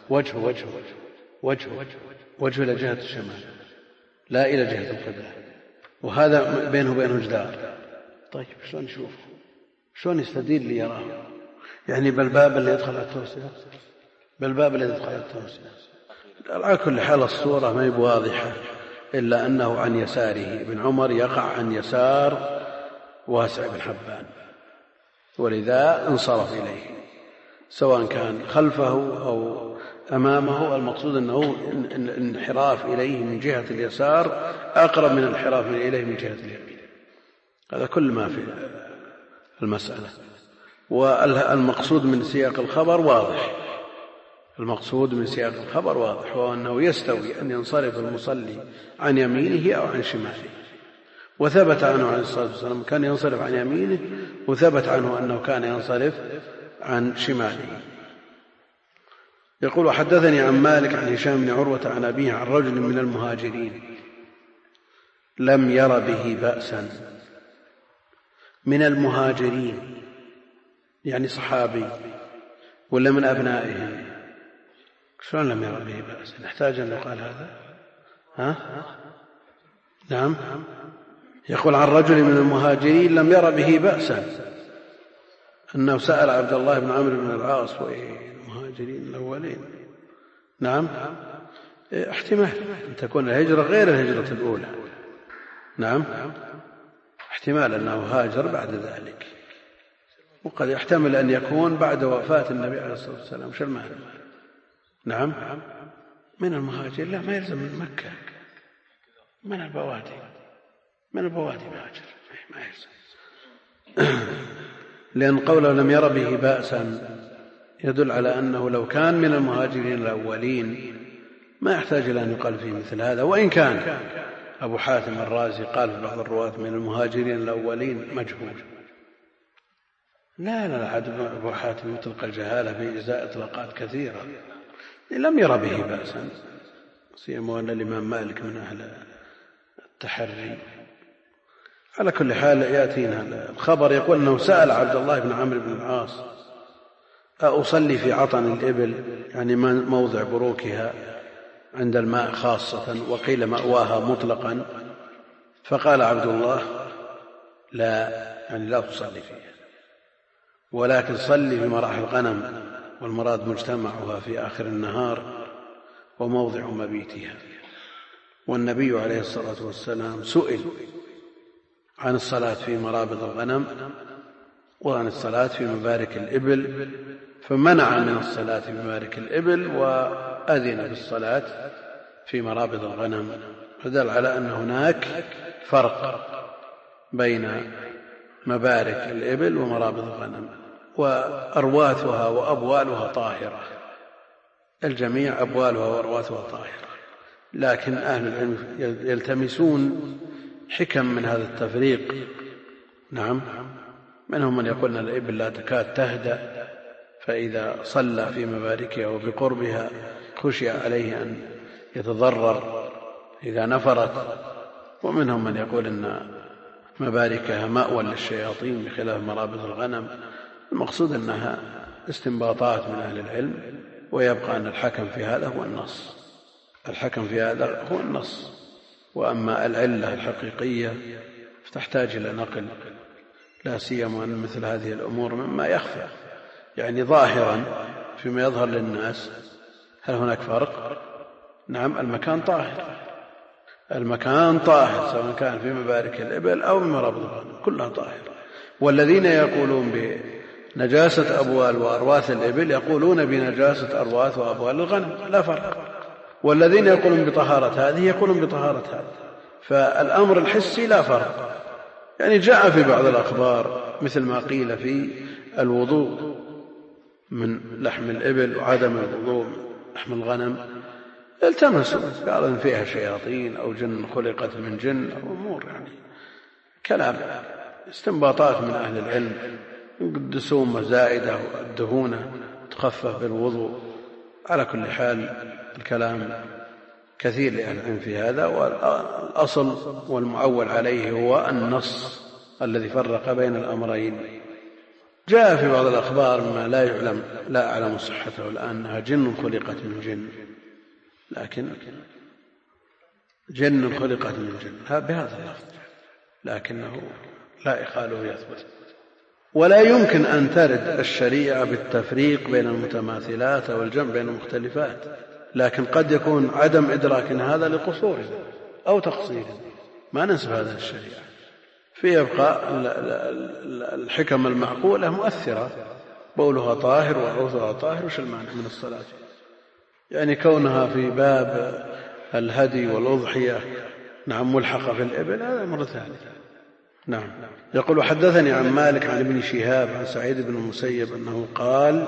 وجهه إلى جهة الشمال لا إلى جهة القبلة، وهذا بينه وبينه جدار. طيب شلون نشوف؟ شلون يستدل لي يراه؟ يعني بالباب اللي يدخل على التوسعة، بالباب اللي يدخل على التوسعة. على كل حال الصورة ما هي واضحة، إلا أنه عن يساره. ابن عمر يقع عن يسار واسع بن حبان، ولذا انصرف إليه سواء كان خلفه أو أمامه. المقصود أنه الانحراف إليه من جهة اليسار أقرب من الانحراف إليه من جهة اليمين. هذا كل ما في المسألة. والمقصود من سياق الخبر واضح، المقصود من سياق الخبر واضح، وهو أنه يستوي أن ينصرف المصلي عن يمينه أو عن شماله. وثبت عنه عليه الصلاة والسلام كان ينصرف عن يمينه، وثبت عنه أنه كان ينصرف عن شماله. يقول: حدثني عن مالك عن هشام بن عروة عن أبيه عن رجل من المهاجرين لم ير به بأسا. من المهاجرين يعني صحابي ولا من أبنائهم؟ شلون لم ير به بأسا؟ نحتاج أن يقال هذا؟ نعم. يقول: عن رجل من المهاجرين لم ير به بأسا، أنه سأل عبد الله بن عمرو بن العاص: المهاجرين الأولين. نعم، احتمال أن تكون الهجرة غير الهجرة الأولى. نعم، احتمال أنه هاجر بعد ذلك، وقد يحتمل أن يكون بعد وفاة النبي عليه الصلاة والسلام. وش المعنى؟ نعم، من المهاجر. لا، ما يلزم من مكة، من البوادي، من البوادي مهاجر، ما يلزم. لأن قوله لم ير به بأسا يدل على أنه لو كان من المهاجرين الأولين ما يحتاج إلى أن يقال فيه مثل هذا. وإن كان أبو حاتم الرازي قال في بعض الرواة من المهاجرين الأولين مجهول. لا عاد أبو حاتم يطلق الجهالة في إزاء إطلاقات كثيرة. لم ير به بأسا، سيما أن الإمام مالك من أهل التحري. على كل حال يأتينا الخبر يقول أنه سأل عبد الله بن عمرو بن العاص: أصلي في عطن الإبل، يعني موضع بروكها عند الماء خاصة، وقيل مأواها مطلقا. فقال عبد الله: لا، يعني لا تصلي فيها، ولكن صلي في مراح الغنم، والمراد مجتمعها في آخر النهار وموضع مبيتها. والنبي عليه الصلاة والسلام سئل عن الصلاة في مرابض الغنم وعن الصلاة في مبارك الإبل، فمنع من الصلاة في مبارك الإبل وأذن بالصلاة في مرابض الغنم. فدل على أن هناك فرق بين مبارك الإبل ومرابض الغنم، وأرواثها وأبوالها طاهرة، الجميع أبوالها وأرواثها طاهرة. لكن أهل العلم يلتمسون حكم من هذا التفريق. نعم، منهم من يقول أن الإبل لا تكاد تهدأ، فإذا صلى في مباركها وبقربها خشي عليه أن يتضرر إذا نفرت. ومنهم من يقول أن مباركها مأوى للشياطين بخلاف مرابض الغنم. المقصود أنها استنباطات من أهل العلم، ويبقى أن الحكم في هذا هو النص، الحكم في هذا هو النص. وأما العلة الحقيقية فتحتاج إلى نقل، لا سيما أن مثل هذه الأمور مما يخفى، يعني ظاهرا فيما يظهر للناس. هل هناك فرق؟ نعم، المكان طاهر، المكان طاهر، سواء كان في مبارك الإبل أو مرابض الغنم كلها طاهرة. والذين يقولون بنجاسة أبوال وأرواث الإبل يقولون بنجاسة أرواث وأبوال الغنم، لا فرق. والذين يقولون بطهارة هذه يقولون بطهارة هذه. فالأمر الحسي لا فرق. يعني جاء في بعض الأخبار مثل ما قيل في الوضوء من لحم الإبل وعدم الوضوء من لحم الغنم، التمسوا، قالوا إن فيها شياطين أو جن خلقت من جن أو أمور، يعني كلام استنباطات من أهل العلم، يقدسون زائدة والدهونة تخفف بالوضوء. على كل حال الكلام كثير لأهل العلم في هذا، والأصل والمعول عليه هو النص الذي فرق بين الأمرين. جاء في بعض الأخبار ما لا أعلم صحته الآن، أنها جن خلقت من جن، لكن جن خلقت من جن بهذا اللفظ، لكنه لا إخاله يثبت. ولا يمكن أن ترد الشريعة بالتفريق بين المتماثلات والجمع بين المختلفات، لكن قد يكون عدم إدراك هذا لقصورنا، أو تقصير، ما ننسب هذا الشريعة. في يبقى الحكم المعقولة مؤثرة، بولها طاهر وعوثها طاهر، وش المانع من الصلاة؟ يعني كونها في باب الهدي والأضحية نعم ملحقة في الإبل هذا أمر ثاني. نعم. يقول: وحدثني عن مالك عن ابن شهاب عن سعيد بن المسيب أنه قال: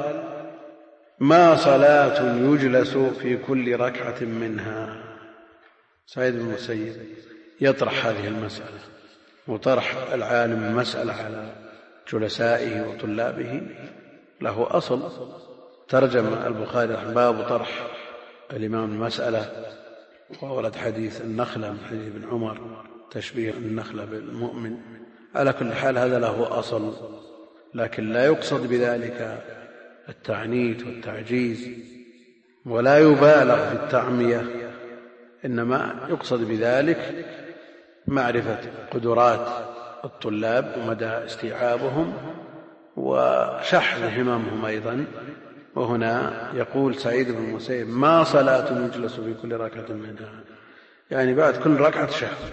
ما صلاة يجلس في كل ركعة منها. سعيد بن المسيب يطرح هذه المسألة، وطرح العالم المسألة على جلسائه وطلابه له أصل. ترجم البخاري باب طرح الإمام المسألة، وورد حديث النخلة من حديث ابن عمر تشبيه النخلة بالمؤمن. على كل حال هذا له أصل، لكن لا يقصد بذلك التعنيت والتعجيز، ولا يبالغ في التعمية، إنما يقصد بذلك معرفة قدرات الطلاب ومدى استيعابهم وشحذ هممهم أيضا. وهنا يقول سعيد بن المسيب: ما صلاة يجلس في كل ركعة منها، يعني بعد كل ركعة تشهد.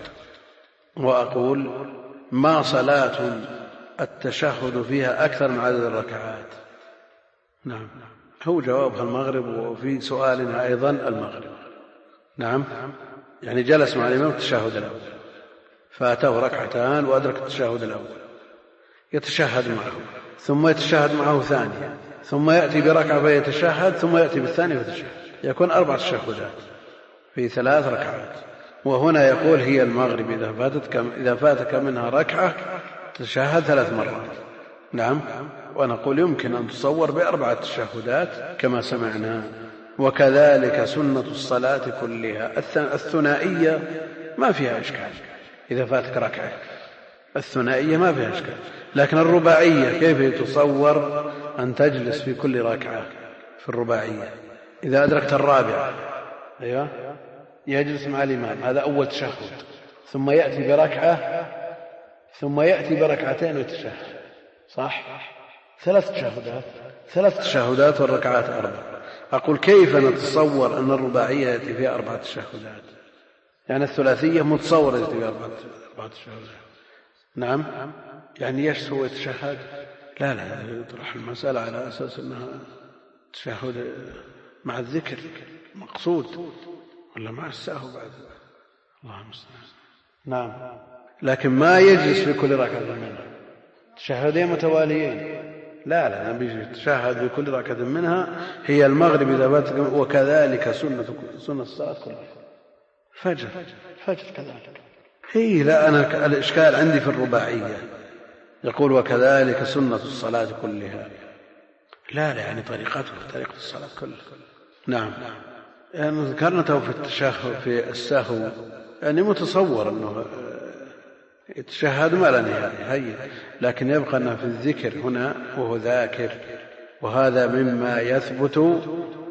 وأقول: ما صلاة التشهد فيها أكثر من عدد الركعات. نعم، هو جوابها المغرب، وفي سؤالنا أيضا المغرب. نعم، يعني جلس مع الإمام التشهد الأول، فأتاه ركعتان وأدرك التشهد الأول، يتشهد معه، ثم يتشهد معه ثانية، ثم يأتي بركعة فيتشهد، ثم يأتي بالثانية فيتشهد، يكون 4 تشهدات في 3 ركعات. وهنا يقول: هي المغرب إذا فاتك منها ركعة تشهد 3 مرات. نعم، ونقول يمكن أن تصور ب4 تشهدات كما سمعنا. وكذلك سنة الصلاة كلها. الثنائية ما فيها إشكال، إذا فاتك ركعة الثنائية ما فيها إشكال، لكن الرباعية كيف تصور أن تجلس في كل ركعة في الرباعية؟ إذا أدركت الرابعة أيوة يجلس مع الإمام، هذا أول تشهد، ثم يأتي بركعة، ثم يأتي بركعتين ويتشهد، صح؟ 3 تشهدات والركعات 4. أقول: كيف نتصور أن الرباعية يأتي فيها 4 تشهدات؟ يعني الثلاثية متصورة يأتي فيها 4 تشهدات. نعم، يعني يسهو يتشهد؟ لا، يطرح المسألة على أساس أنها تشهد مع الذكر مقصود، ولا مع السهو بعد، الله المستعان. نعم، لكن ما يجلس في كل ركعة منها تشهدين متواليين، لا نبي تشهد في كل ركعة منها. هي المغرب إذا فاتك، وكذلك سنة الصلاة كلها، فجر كذلك. لا، أنا الإشكال عندي في الرباعية. يقول: وكذلك سنة الصلاة كلها. لا يعني طريقة الصلاة كلها. نعم، يعني ذكرنا في التشهد في السهو، يعني متصور أنه يتشهد ما لا نهاية، لكن يبقى أنه في الذكر هنا وهو ذاكر، وهذا مما يثبت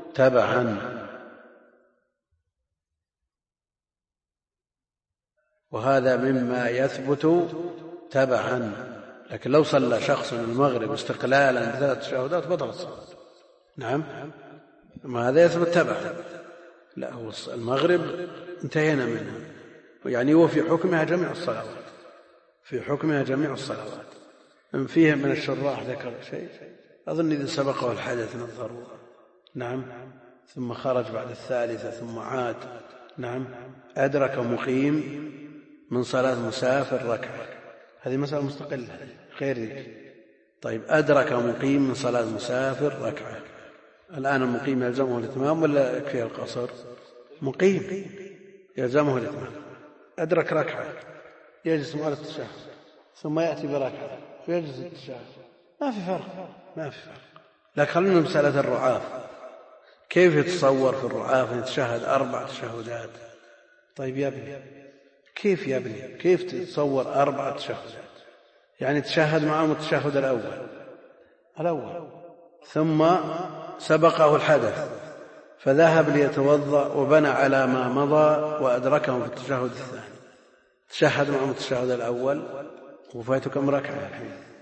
تبعا. لكن لو صلى شخص المغرب استقلالا ب3 تشهدات بطل الصلاة. نعم، ما هذا يثبت تبعا. لا، هو المغرب انتهينا منها، يعني هو في حكمها جميع الصلوات. فيه من الشراح ذكر شيء أظن إذا سبقه الحدث من الضرورة. نعم، ثم خرج بعد الثالثة ثم عاد. نعم، أدرك مقيم من صلاة مسافر ركعة، هذه مسألة مستقلة غير ذلك. طيب، أدرك مقيم من صلاة مسافر ركعة، الآن المقيم يلزمه الإتمام ولا يكفيه القصر؟ مقيم يلزمه الإتمام، أدرك ركعة يجلس مع التشهد، ثم يأتي بركعة ويجلس التشهد، ما في فرق. لكن خلينا مسألة الرعاف، كيف يتصور في الرعاف أن يتشهد 4 تشهدات؟ طيب يا ابني، كيف تتصور 4 تشهدات؟ يعني تشهد معهم التشهد الأول، ثم سبقه الحدث فذهب ليتوضأ وبنى على ما مضى وأدركهم في التشهد الثاني، تشهد معهم التشهد الأول وفاته كم ركعة؟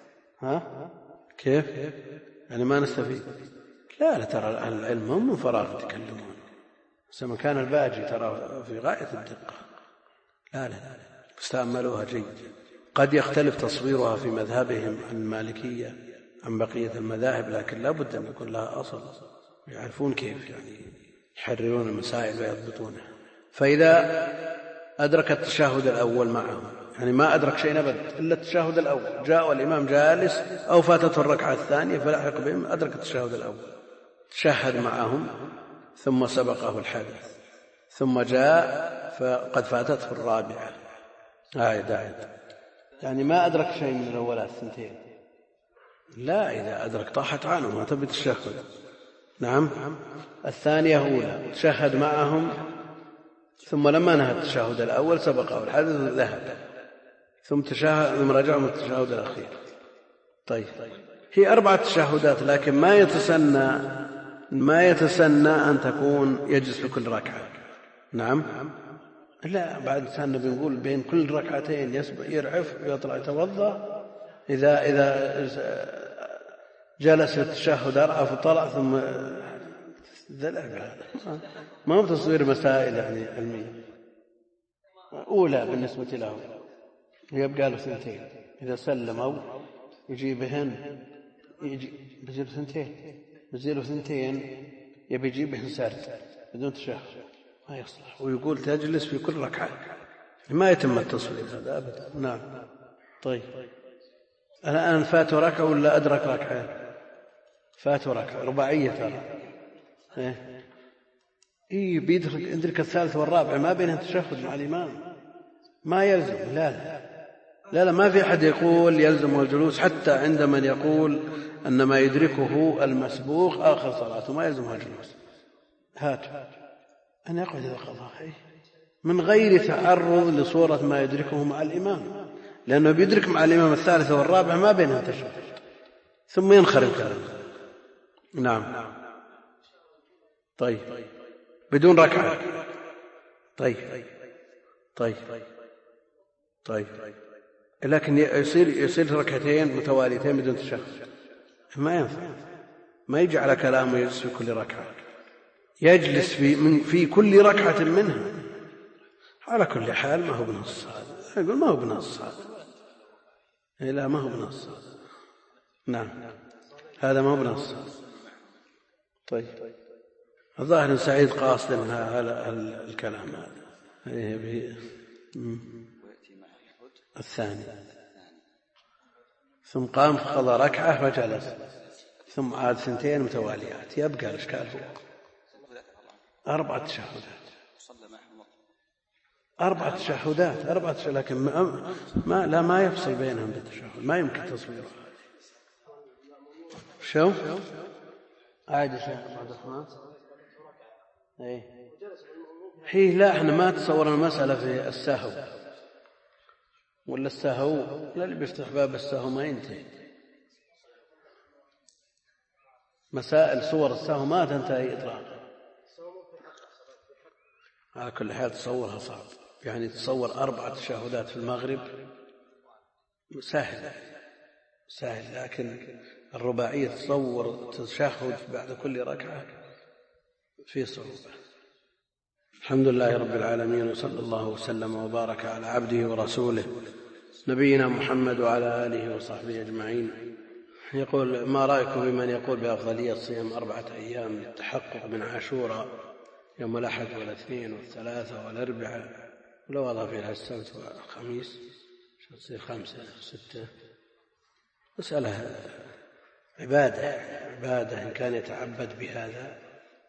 كيف؟ يعني ما نستفيد. لا ترى أهل العلم هم من فراغ يتكلمون، سما كان الباجي ترى في غاية الدقة. لا استعملوها جيد. قد يختلف تصويرها في مذهبهم عن المالكية عن بقية المذاهب، لكن لا بد أن يكون لها أصل، يعرفون كيف يعني يحررون المسائل ويضبطونها. فإذا أدرك التشهد الأول معهم، يعني ما أدرك شيء أبدا إلا التشهد الأول، جاء والإمام جالس أو فاتته الركعة الثانية فلحق بهم، أدرك التشهد الأول، تشهد معهم ثم سبقه الحدث، ثم جاء فقد فاتته الرابعة عائد، يعني ما أدرك شيء من الأولى الثنتين. لا، إذا أدرك طاحت عنه ما تبي تشهد. نعم. الثانية أولى تشهد معهم، ثم لما نهى التشهد الأول سبقه الحدث ذهب، ثم رجع من التشهد الأخير. طيب، هي 4 تشهدات، لكن ما يتسنى أن تكون يجلس في كل ركعة. نعم. لا، بعد سنة بنقول بين كل ركعتين يرعف ويطلع يتوضأ، إذا جلس للتشهد أرعف وطلع ثم ذلك، ما هو تصوير مسائل يعني علمية. أولى بالنسبة له يبقى له 2، إذا سلموا يجي بهن بيجيله 2 يبي يجيب بهن سرد بدون تشهد، ما يصلح. ويقول تجلس في كل ركعة، ما يتم التصوير هذا أبدا. نعم. طيب، الآن فاتوا ركعة ولا أدرك ركعة؟ فاتوا ركعة رباعية ترى. بيدرك الثالثة والرابعة، ما بينها تشهد مع الإمام، ما يلزم. لا ما في أحد يقول يلزم الجلوس، حتى عند من يقول أن ما يدركه المسبوق آخر صلاته ما يلزمه الجلوس. هات أن يقعد إذا قضى من غير تعرض لصورة ما يدركه مع الإمام، لأنه بيدرك مع الإمام الثالثة والرابعة ما بينها تشهد، ثم ينخرم كلامه. نعم. طيب، بدون ركعة. طيب، لكن يصير ركعتين متواليتين بدون تشهد، ما ينفع. ما يجي على كلامه يجلس في كل ركعة، يجلس في كل ركعة منها. على كل حال ما هو بنص هذا، يقول ما هو بنص هذا. لا، ما هو بنص. نعم، هذا ما هو بنص. طيب، الظاهر سعيد قاصد من هذا الكلام هذا. الثاني ثم قام فقضى ركعة فجلس، ثم عاد 2 متواليات، يبقى الإشكال هو 4 تشهدات. 4 تشهدات، لكن ما يفصل بينهم بالتشهد، ما يمكن تصويره. شو عاد يا شيخ عبد الرحمن؟ لا، احنا ما تصورنا المسألة في السهو، ولا السهو لا، اللي بيفتح باب السهو ما ينتهي. مسائل صور السهو ما تنتهي إطلاقا. على كل حال تصورها صعب، يعني تصور 4 تشهدات في المغرب سهل، لكن الرباعية تصور تشهد بعد كل ركعة في صعوبة. الحمد لله رب العالمين، وصلى الله وسلم وبارك على عبده ورسوله نبينا محمد وعلى آله وصحبه أجمعين. يقول: ما رأيكم بمن يقول بأفضلية صيام 4 أيام للتحقق من عاشوراء يوم الأحد والاثنين والثلاثة والأربعاء، ولو أضاف إلى السبت والخميس تصير 5 6؟ مسألة عبادة إن كان يتعبد بهذا،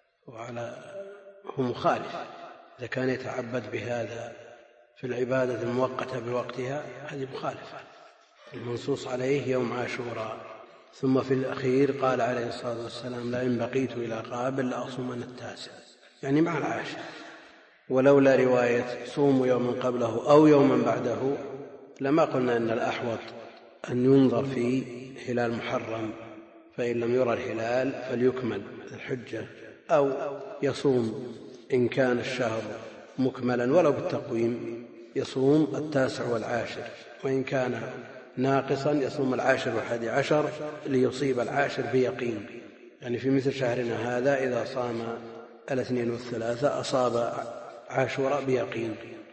هو مخالف. إذا كان يتعبد بهذا في العبادة المؤقتة بوقتها هذه مخالفة. المنصوص عليه يوم عاشوراء، ثم في الأخير قال عليه الصلاة والسلام: لئن بقيت إلى قابل لأصومن 9، يعني مع العاشر. ولولا رواية صوموا يوما قبله أو يوما بعده لما قلنا أن الأحوط أن ينظر في هلال محرم، فإن لم يرى الهلال فليكمل الحجة، أو يصوم إن كان الشهر مكملا ولو بالتقويم يصوم 9 و10، وإن كان ناقصا يصوم 10 و11 ليصيب 10 بيقين. يعني في مثل شهرنا هذا إذا صام 2 و3 أصاب عاشوراء بيقين،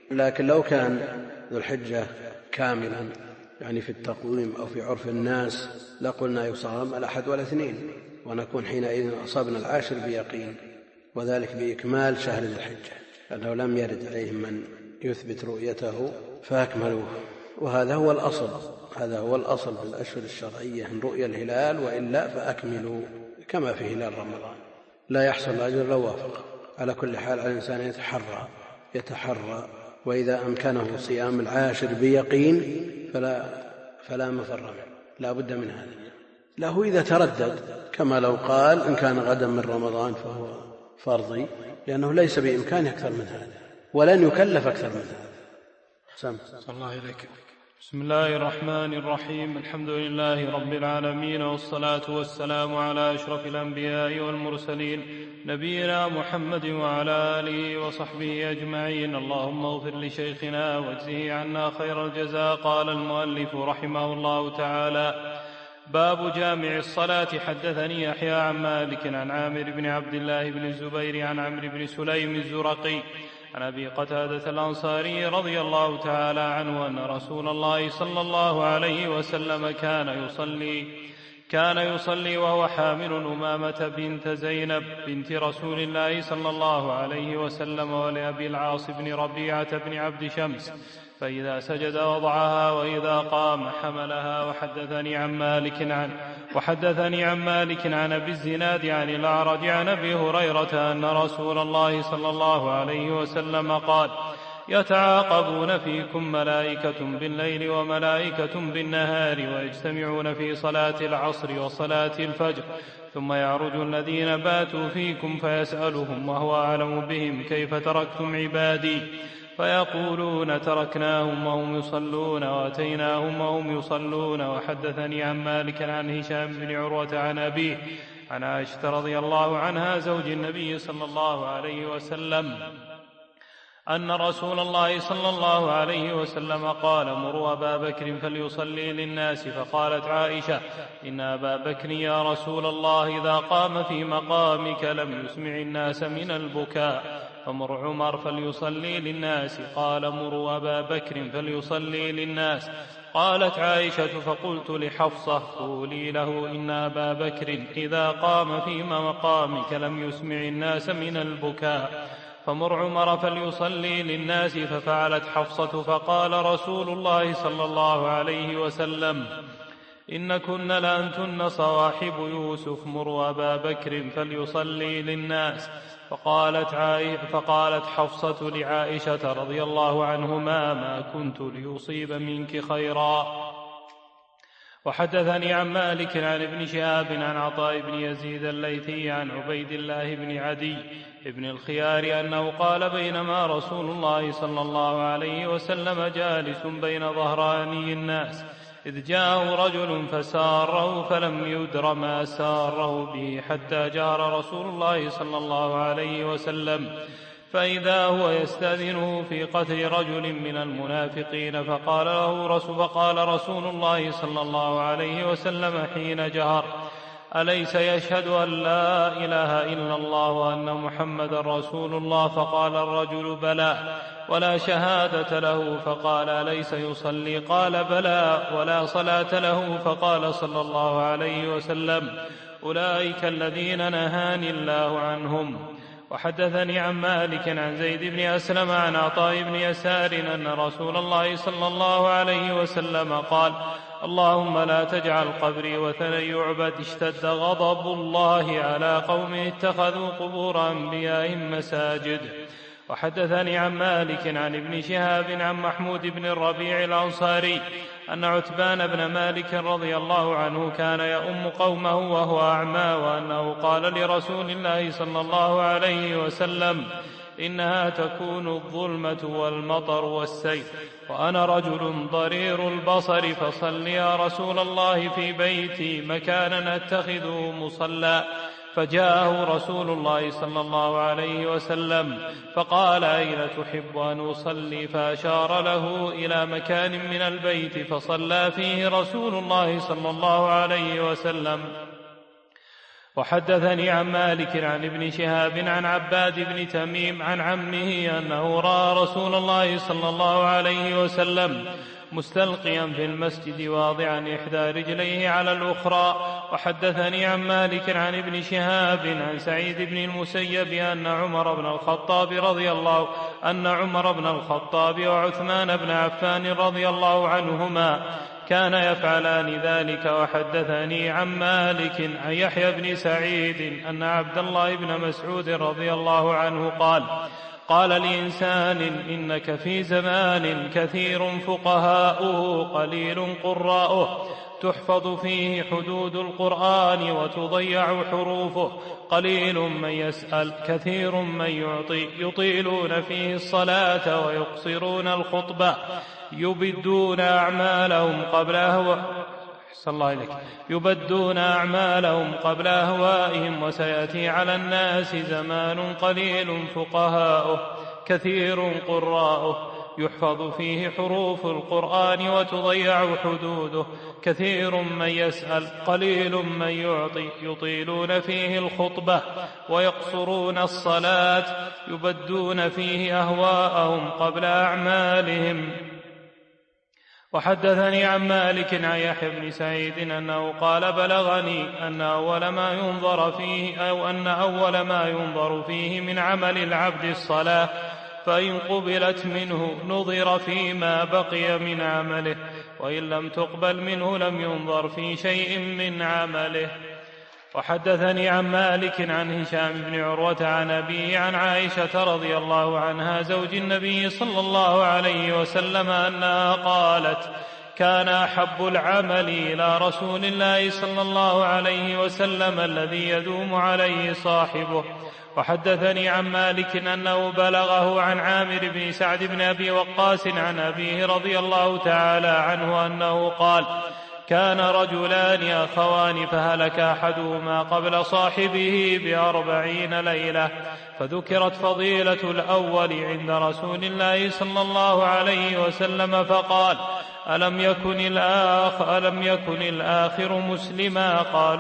لكن لو كان ذو الحجة كاملا يعني في التقويم أو في عرف الناس لقلنا يصام الأحد والاثنين، ونكون حينئذ أصبنا العاشر بيقين، وذلك بإكمال شهر ذي الحجة، لأنه لم يرد عليهم من يثبت رؤيته فأكملوه. وهذا هو الأصل، هذا هو الأصل في الأشهر الشرعية، إن رؤيا الهلال، وإلا فأكملوا كما في هلال رمضان، لا يحصل الأجر لو وافق. على كل حال على الإنسان يتحرى، وإذا أمكنه صيام العاشر بيقين فلا مفر منه، لا بد من هذا. له إذا تردد، كما لو قال إن كان غدا من رمضان فهو فرضي، لأنه ليس بإمكانه أكثر من هذا، ولن يكلف أكثر من هذا. صلى الله عليك. بسم الله الرحمن الرحيم. الحمد لله رب العالمين، والصلاة والسلام على أشرف الأنبياء والمرسلين، نبينا محمد وعلى آله وصحبه أجمعين. اللهم اغفر لشيخنا واجزه عنا خير الجزاء. قال المؤلف رحمه الله تعالى: باب جامع الصلاة. حدثني يحيى عن مالك عن عامر بن عبد الله بن الزبير عن عمرو بن سليم الزرقي عن أبي قتادة الأنصاري رضي الله تعالى عنه أن رسول الله صلى الله عليه وسلم كان يصلي وهو حامل أمامة بنت زينب بنت رسول الله صلى الله عليه وسلم، ولأبي العاص بن ربيعة بن عبد شمس، فإذا سجد وضعها وإذا قام حملها. وحدثني عن مالك عن أبي الزناد عن الأعرج عن أبي هريرة أن رسول الله صلى الله عليه وسلم قال: يتعاقبون فيكم ملائكة بالليل وملائكة بالنهار، ويجتمعون في صلاة العصر وصلاة الفجر، ثم يعرج الذين باتوا فيكم فيسألهم وهو أعلم بهم: كيف تركتم عبادي؟ فيقولون: تركناهم وهم يصلون وأتيناهم وهم يصلون. وحدثني عن مالك عن هشام بن عروة عن أبيه عن عائشة رضي الله عنها زوج النبي صلى الله عليه وسلم أن رسول الله صلى الله عليه وسلم قال: مروا أبا بكر فليصلي للناس. فقالت عائشة: إن أبا بكر يا رسول الله إذا قام في مقامك لم يسمع الناس من البكاء، فمر عمر فليصلي للناس. قال: مروا أبا بكر فليصلي للناس. قالت عائشة: فقلت لحفصة: قولي له إن أبا بكر إذا قام في مقامك لم يسمع الناس من البكاء، فمر عمر فليصلي للناس. ففعلت حفصة. فقال رسول الله صلى الله عليه وسلم: إن كن لأنتن صواحب يوسف، مروا أبا بكر فليصلي للناس. فقالت حفصة لعائشة رضي الله عنهما: ما كنت ليصيب منك خيرا. وحدثني عن مالك عن ابن شهاب عن عطاء بن يزيد الليثي عن عبيد الله بن عدي بن الخيار أنه قال: بينما رسول الله صلى الله عليه وسلم جالس بين ظهراني الناس إذ جاءه رجل فساره، فلم يدر ما ساره به حتى جار رسول الله صلى الله عليه وسلم، فإذا هو يستأذنه في قتل رجل من المنافقين. فقال رسول الله صلى الله عليه وسلم حين جهر: أليس يشهد أن لا إله إلا الله وأن محمدا رسول الله؟ فقال الرجل: بلى، ولا شهادة له. فقال: أليس يصلي؟ قال: بلى، ولا صلاة له. فقال صلى الله عليه وسلم: أولئك الذين نهاني الله عنهم. وحدثني عن مالك عن زيد بن أسلم عن عطاء بن يسار أن رسول الله صلى الله عليه وسلم قال: اللهم لا تجعل قبري وثنا يعبد. اشتد غضب الله على قوم اتخذوا قبور أنبيائهم مساجد. وحدثني عن مالك عن ابن شهاب عن محمود بن الربيع الأنصاري أن عتبان بن مالك رضي الله عنه كان يؤم قومه وهو أعمى، وأنه قال لرسول الله صلى الله عليه وسلم: إنها تكون الظلمة والمطر والسيل، وأنا رجل ضرير البصر، فصل يا رسول الله في بيتي مكانا أتخذه مصلى. فجاءه رسول الله صلى الله عليه وسلم فقال: أين تحب أن أصلي؟ فأشار له إلى مكان من البيت فصلى فيه رسول الله صلى الله عليه وسلم. وحدثني عن مالك عن ابن شهاب عن عباد بن تميم عن عمه أنه رأى رسول الله صلى الله عليه وسلم مستلقيا في المسجد واضعا إحدى رجليه على الأخرى. وحدثني عن مالك عن ابن شهاب عن سعيد بن المسيب أن عمر بن الخطاب وعثمان بن عفان رضي الله عنهما كان يفعلان ذلك. وحدثني عن مالك عن يحيى بن سعيد أن عبد الله بن مسعود رضي الله عنه قال لإنسان: إنك في زمان كثير فقهاؤه قليل قراؤه، تحفظ فيه حدود القرآن وتضيع حروفه، قليل من يسأل كثير من يعطي، يطيلون فيه الصلاة ويقصرون الخطبة، يبدون أعمالهم قبل أهوائهم. وسيأتي على الناس زمان قليل فقهاؤه كثير قراؤه، يحفظ فيه حروف القرآن وتضيع حدوده، كثير من يسأل قليل من يعطي، يطيلون فيه الخطبة ويقصرون الصلاة، يبدون فيه أهواءهم قبل أعمالهم. وحدثني عن مالك عن يحيى بن سعيد أنه قال: بلغني أن أول ما ينظر فيه من عمل العبد الصلاة، فإن قبلت منه نظر فيما بقي من عمله، وإن لم تقبل منه لم ينظر في شيء من عمله. وحدثني عن مالك عن هشام بن عروة عن أبيه عن عائشة رضي الله عنها زوج النبي صلى الله عليه وسلم أنها قالت: كان أحب العمل إلى رسول الله صلى الله عليه وسلم الذي يدوم عليه صاحبه. وحدثني عن مالك أنه بلغه عن عامر بن سعد بن أبي وقاص عن أبيه رضي الله تعالى عنه أنه قال: كان رجلان أخوان فهلك أحدهما قبل صاحبه ب40 ليلة، فذكرت فضيلة الأول عند رسول الله صلى الله عليه وسلم فقال: ألم يكن الآخر مسلما؟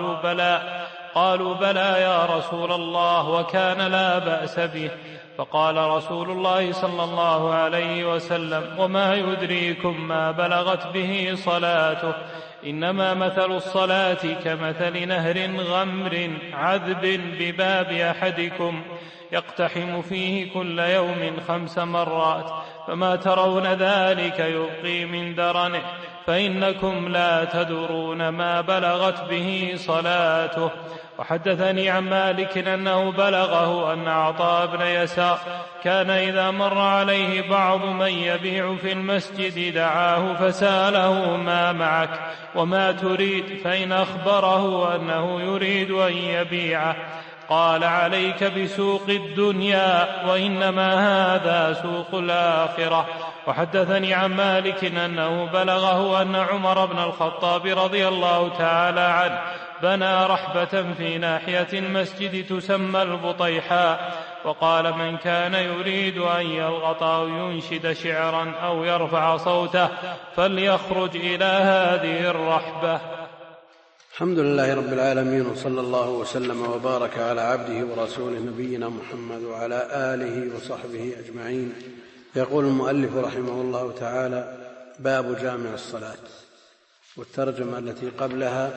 قالوا بلى يا رسول الله، وكان لا بأس به. فقال رسول الله صلى الله عليه وسلم: وما يدريكم ما بلغت به صلاته؟ إنما مثل الصلاة كمثل نهر غمر عذب بباب أحدكم يقتحم فيه كل يوم 5 مرات، فما ترون ذلك يبقي من درنه، فإنكم لا تدرون ما بلغت به صلاته. وحدثني عن مالك أنه بلغه أن عطاء بن يسار كان إذا مر عليه بعض من يبيع في المسجد دعاه فسأله: ما معك وما تريد؟ فإن أخبره أنه يريد أن يبيعه قال: عليك بسوق الدنيا، وإنما هذا سوق الآخرة. وحدثني عن مالك أنه بلغه أن عمر بن الخطاب رضي الله تعالى عنه بنى رحبة في ناحية المسجد تسمى البطيحاء، وقال: من كان يريد أن يلغط أو ينشد شعرا أو يرفع صوته فليخرج إلى هذه الرحبة. الحمد لله رب العالمين، وصلى الله وسلم وبارك على عبده ورسوله نبينا محمد وعلى آله وصحبه أجمعين. يقول المؤلف رحمه الله تعالى: باب جامع الصلاة. والترجمة التي قبلها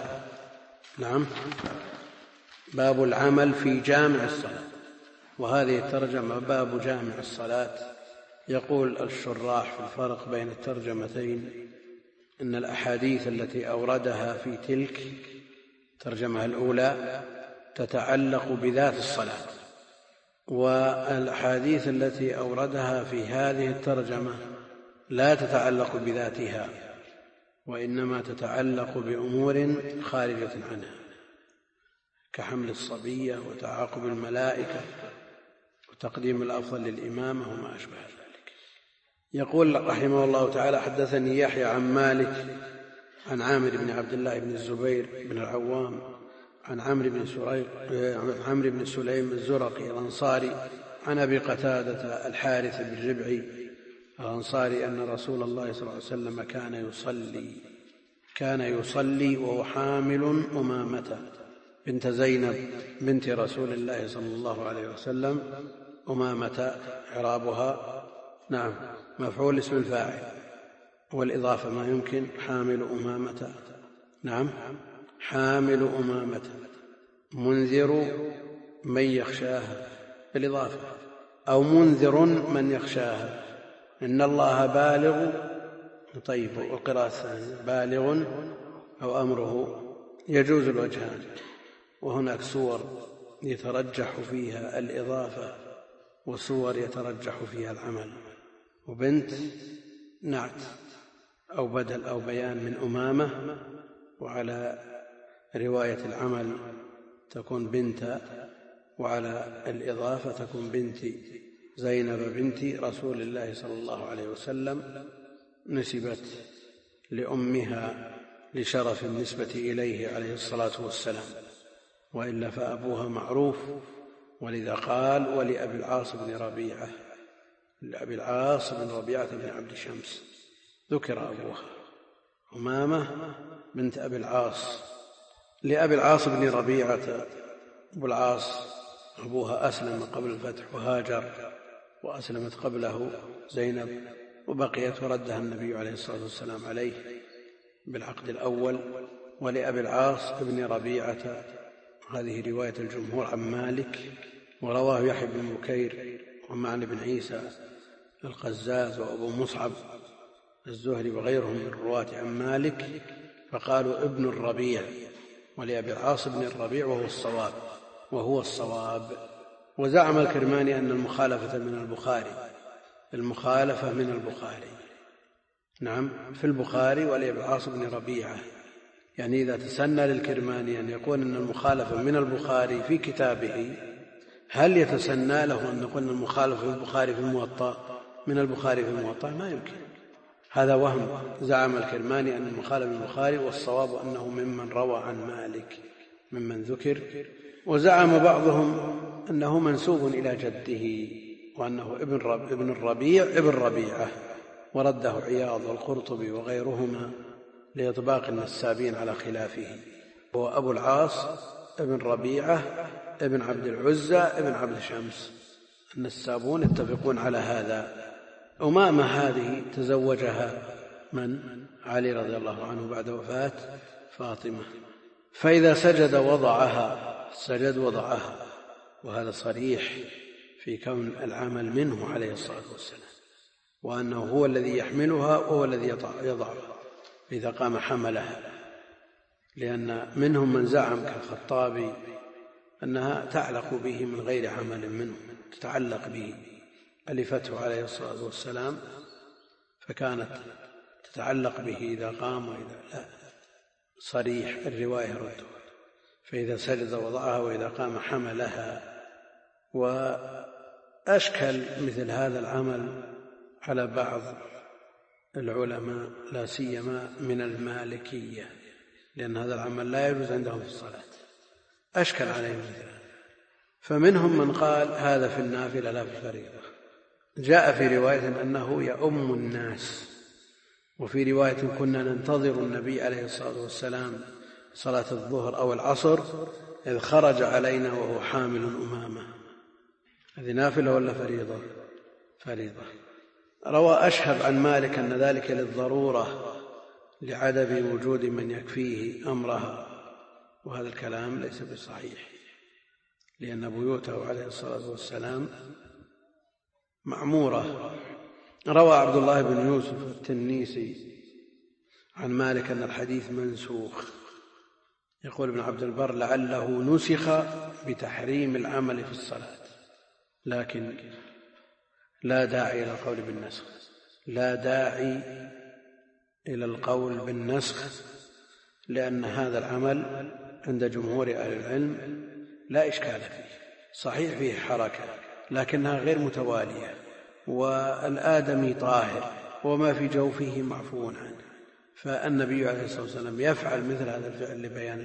باب العمل في جامع الصلاة، وهذه الترجمة باب جامع الصلاة. يقول الشراح في الفرق بين الترجمتين إن الأحاديث التي أوردها في تلك الترجمة الأولى تتعلق بذات الصلاة، والأحاديث التي أوردها في هذه الترجمة لا تتعلق بذاتها، وإنما تتعلق بأمور خارجة عنها كحمل الصبية وتعاقب الملائكة وتقديم الأفضل للإمامة وما أشبه ذلك. يقول رحمه الله تعالى: حدثني يحيى عن مالك عن عامر بن عبد الله بن الزبير بن العوام عن عمرو بن سليم الزرقي الأنصاري عن أبي قتادة الحارث بن ربعي الأنصاري أن رسول الله صلى الله عليه وسلم كان يصلي وهو حامل أمامته بنت زينب بنت رسول الله صلى الله عليه وسلم. أمامة إعرابها نعم مفعول اسم الفاعل، والإضافة ما يمكن. حامل أمامة نعم حامل أمامة. منذر من يخشاها بالإضافة، أو منذر من يخشاها. إن الله بالغ. طيب والقراءة الثانية بالغ أو أمره يجوز الوجهان، وهناك صور يترجح فيها الإضافة وصور يترجح فيها العمل. وبنت نعت أو بدل أو بيان من أمامة، وعلى رواية العمل تكون بنت، وعلى الإضافة تكون بنتي. زينب بنت رسول الله صلى الله عليه وسلم نسبت لأمها لشرف النسبة إليه عليه الصلاة والسلام، وإلا فأبوها معروف، ولذا قال ولأبي العاص بن ربيعة، لأبي العاص بن ربيعة بن عبد شمس ذكر أبوها. أمامة بنت أبي العاص، لأبي العاص بن ربيعة. أبو العاص أبوها أسلم قبل الفتح وهاجر، وأسلمت قبله زينب، وبقيت وردها النبي عليه الصلاة والسلام عليه بالعقد الأول. ولأبي العاص بن ربيعة هذه رواية الجمهور عن مالك، ورواه يحيى بن بكير ومعنى بن عيسى القزاز وأبو مصعب الزهري وغيرهم من الرواة عن مالك، فقالوا ابن الربيع، ولأبي العاص بن الربيع وهو الصواب. وزعم الكرماني أن المخالفة من البخاري، المخالفة من البخاري نعم في البخاري ولأبي العاص بن ربيعة. يعني إذا تسنى للكرماني أن يكون أن المخالفة من البخاري في كتابه، هل يتسنى له أن نقول المخالفة في البخاري في الموطأ من البخاري في الموطأ؟ ما يمكن، هذا وهم. زعم الكرماني أن المخالفة من البخاري، والصواب أنه ممن روى عن مالك ممن ذكر. وزعم بعضهم أنه منسوب إلى جده، وأنه ابن الربيع ابن ربيعة، ورده عياض والقرطبي وغيرهما لإطباق النسابين على خلافه. هو أبو العاص ابن ربيعة ابن عبد العزى ابن عبد شمس، النسابون اتفقون على هذا. أمامة هذه تزوجها من؟ علي رضي الله عنه بعد وفاة فاطمة. فإذا سجد وضعها، وهذا صريح في كون العمل منه عليه الصلاة والسلام، وأنه هو الذي يحملها وهو الذي يضعها إذا قام حملها، لأن منهم من زعم كالخطابي أنها تعلق به من غير عمل منه، تتعلق به، ألفته عليه الصلاة والسلام فكانت تتعلق به إذا قام وإذا لا. صريح الرواية رده، فإذا سجد وضعها وإذا قام حملها. وأشكل مثل هذا العمل على بعض العلماء، لا سيما من المالكية، لأن هذا العمل لا يجوز عندهم في الصلاة، أشكل عليهم مثلا. فمنهم من قال هذا في النافلة لا في الفريضة. جاء في رواية أنه يؤم الناس، وفي رواية كنا ننتظر النبي عليه الصلاة والسلام صلاة الظهر أو العصر إذ خرج علينا وهو حامل أمامة. هذه نافلة ولا فريضة؟ فريضة. روى أشهب عن مالك أن ذلك للضرورة لعدم وجود من يكفيه أمرها، وهذا الكلام ليس بصحيح، لأن بيوته عليه الصلاة والسلام معمورة. روى عبد الله بن يوسف التنيسي عن مالك أن الحديث منسوخ. يقول ابن عبد البر لعله نسخ بتحريم العمل في الصلاة، لكن لا داعي إلى القول بالنسخ، لا داعي إلى القول بالنسخ، لأن هذا العمل عند جمهور أهل العلم لا إشكال فيه، صحيح فيه حركة لكنها غير متوالية، والآدمي طاهر وما في جوفه معفو عنه، فالنبي عليه الصلاة والسلام يفعل مثل هذا الفعل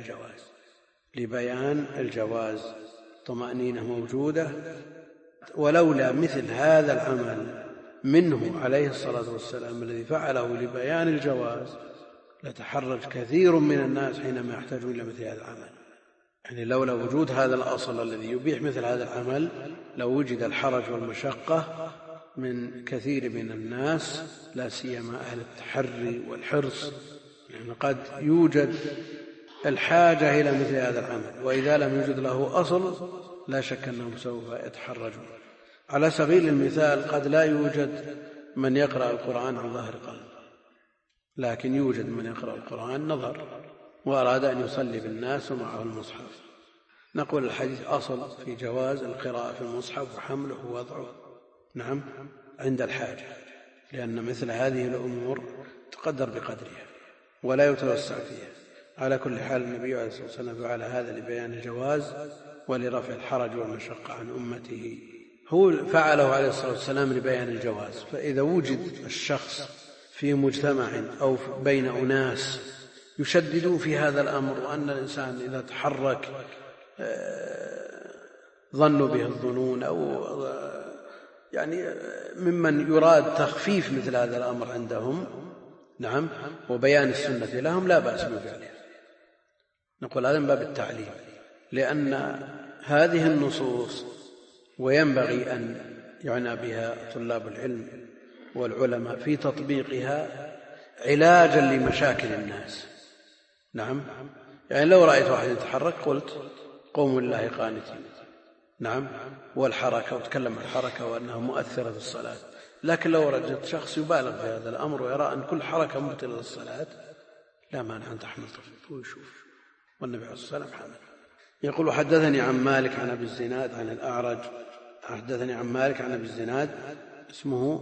لبيان الجواز، طمأنينة موجودة. ولولا مثل هذا العمل منه عليه الصلاة والسلام الذي فعله لبيان الجواز لتحرج كثير من الناس حينما يحتاجون إلى مثل هذا العمل. يعني لولا وجود هذا الأصل الذي يبيح مثل هذا العمل لو وجد الحرج والمشقة من كثير من الناس، لا سيما أهل التحري والحرص، يعني قد يوجد الحاجة إلى مثل هذا العمل، وإذا لم يوجد له أصل لا شك أنهم سوف يتحرجون. على سبيل المثال قد لا يوجد من يقرأ القرآن عن ظهر قلب، لكن يوجد من يقرأ القرآن نظر وأراد أن يصلي بالناس ومعه المصحف، نقول الحديث أصل في جواز القراءة في المصحف وحمله ووضعه نعم عند الحاجة، لأن مثل هذه الأمور تقدر بقدرها ولا يتوسع فيها. على كل حال النبي عليه الصلاة والسلام فعل هذا لبيان الجواز ولرفع الحرج والمشقة عن أمته، هو فعله عليه الصلاة والسلام لبيان الجواز. فإذا وجد الشخص في مجتمع أو بين أناس يشددون في هذا الأمر، وأن الإنسان إذا تحرك ظنوا به الظنون أو يعني ممن يراد تخفيف مثل هذا الأمر عندهم نعم وبيان السنة لهم، لا بأس بفعله. نقول هذا من باب التعليم، لأن هذه النصوص وينبغي أن يعنى بها طلاب العلم والعلماء في تطبيقها علاجا لمشاكل الناس. نعم يعني لو رأيت واحد يتحرك قلت قوموا لله قانتين نعم والحركة، وتكلم عن الحركة وأنها مؤثرة في الصلاة، لكن لو رجت شخص يبالغ في هذا الأمر ويرى أن كل حركة مبطلة للصلاة لا مانع أن تحمل طفل ويشوف، والنبي عليه الصلاة والسلام حمل. يقول حدثني عن مالك عن أبي الزناد عن الأعرج، حدثني عن مالك عن أبي الزناد اسمه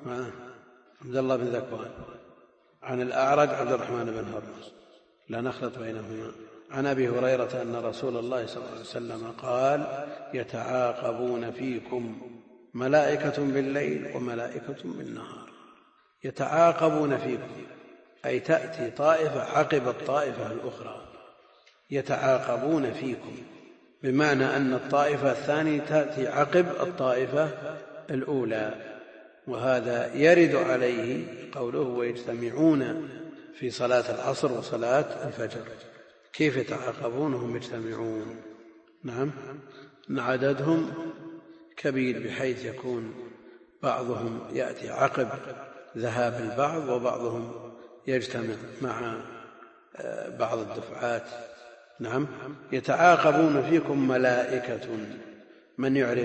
عبد الله بن ذكوان، عن الأعرج عبد الرحمن بن هرمز لا نخلط بينهما، عن أبي هريرة أن رسول الله صلى الله عليه وسلم قال يتعاقبون فيكم ملائكة بالليل وملائكة بالنهار. يتعاقبون فيكم أي تأتي طائفة عقب الطائفة الأخرى، يتعاقبون فيكم بمعنى أن الطائفة الثانية تأتي عقب الطائفة الأولى، وهذا يرد عليه قوله ويجتمعون في صلاة العصر وصلاة الفجر. كيف يتعاقبونهم يجتمعون؟ نعم عددهم كبير بحيث يكون بعضهم يأتي عقب ذهاب البعض وبعضهم يجتمع مع بعض الدفعات. نعم يتعاقبون فيكم ملائكة، من يعرب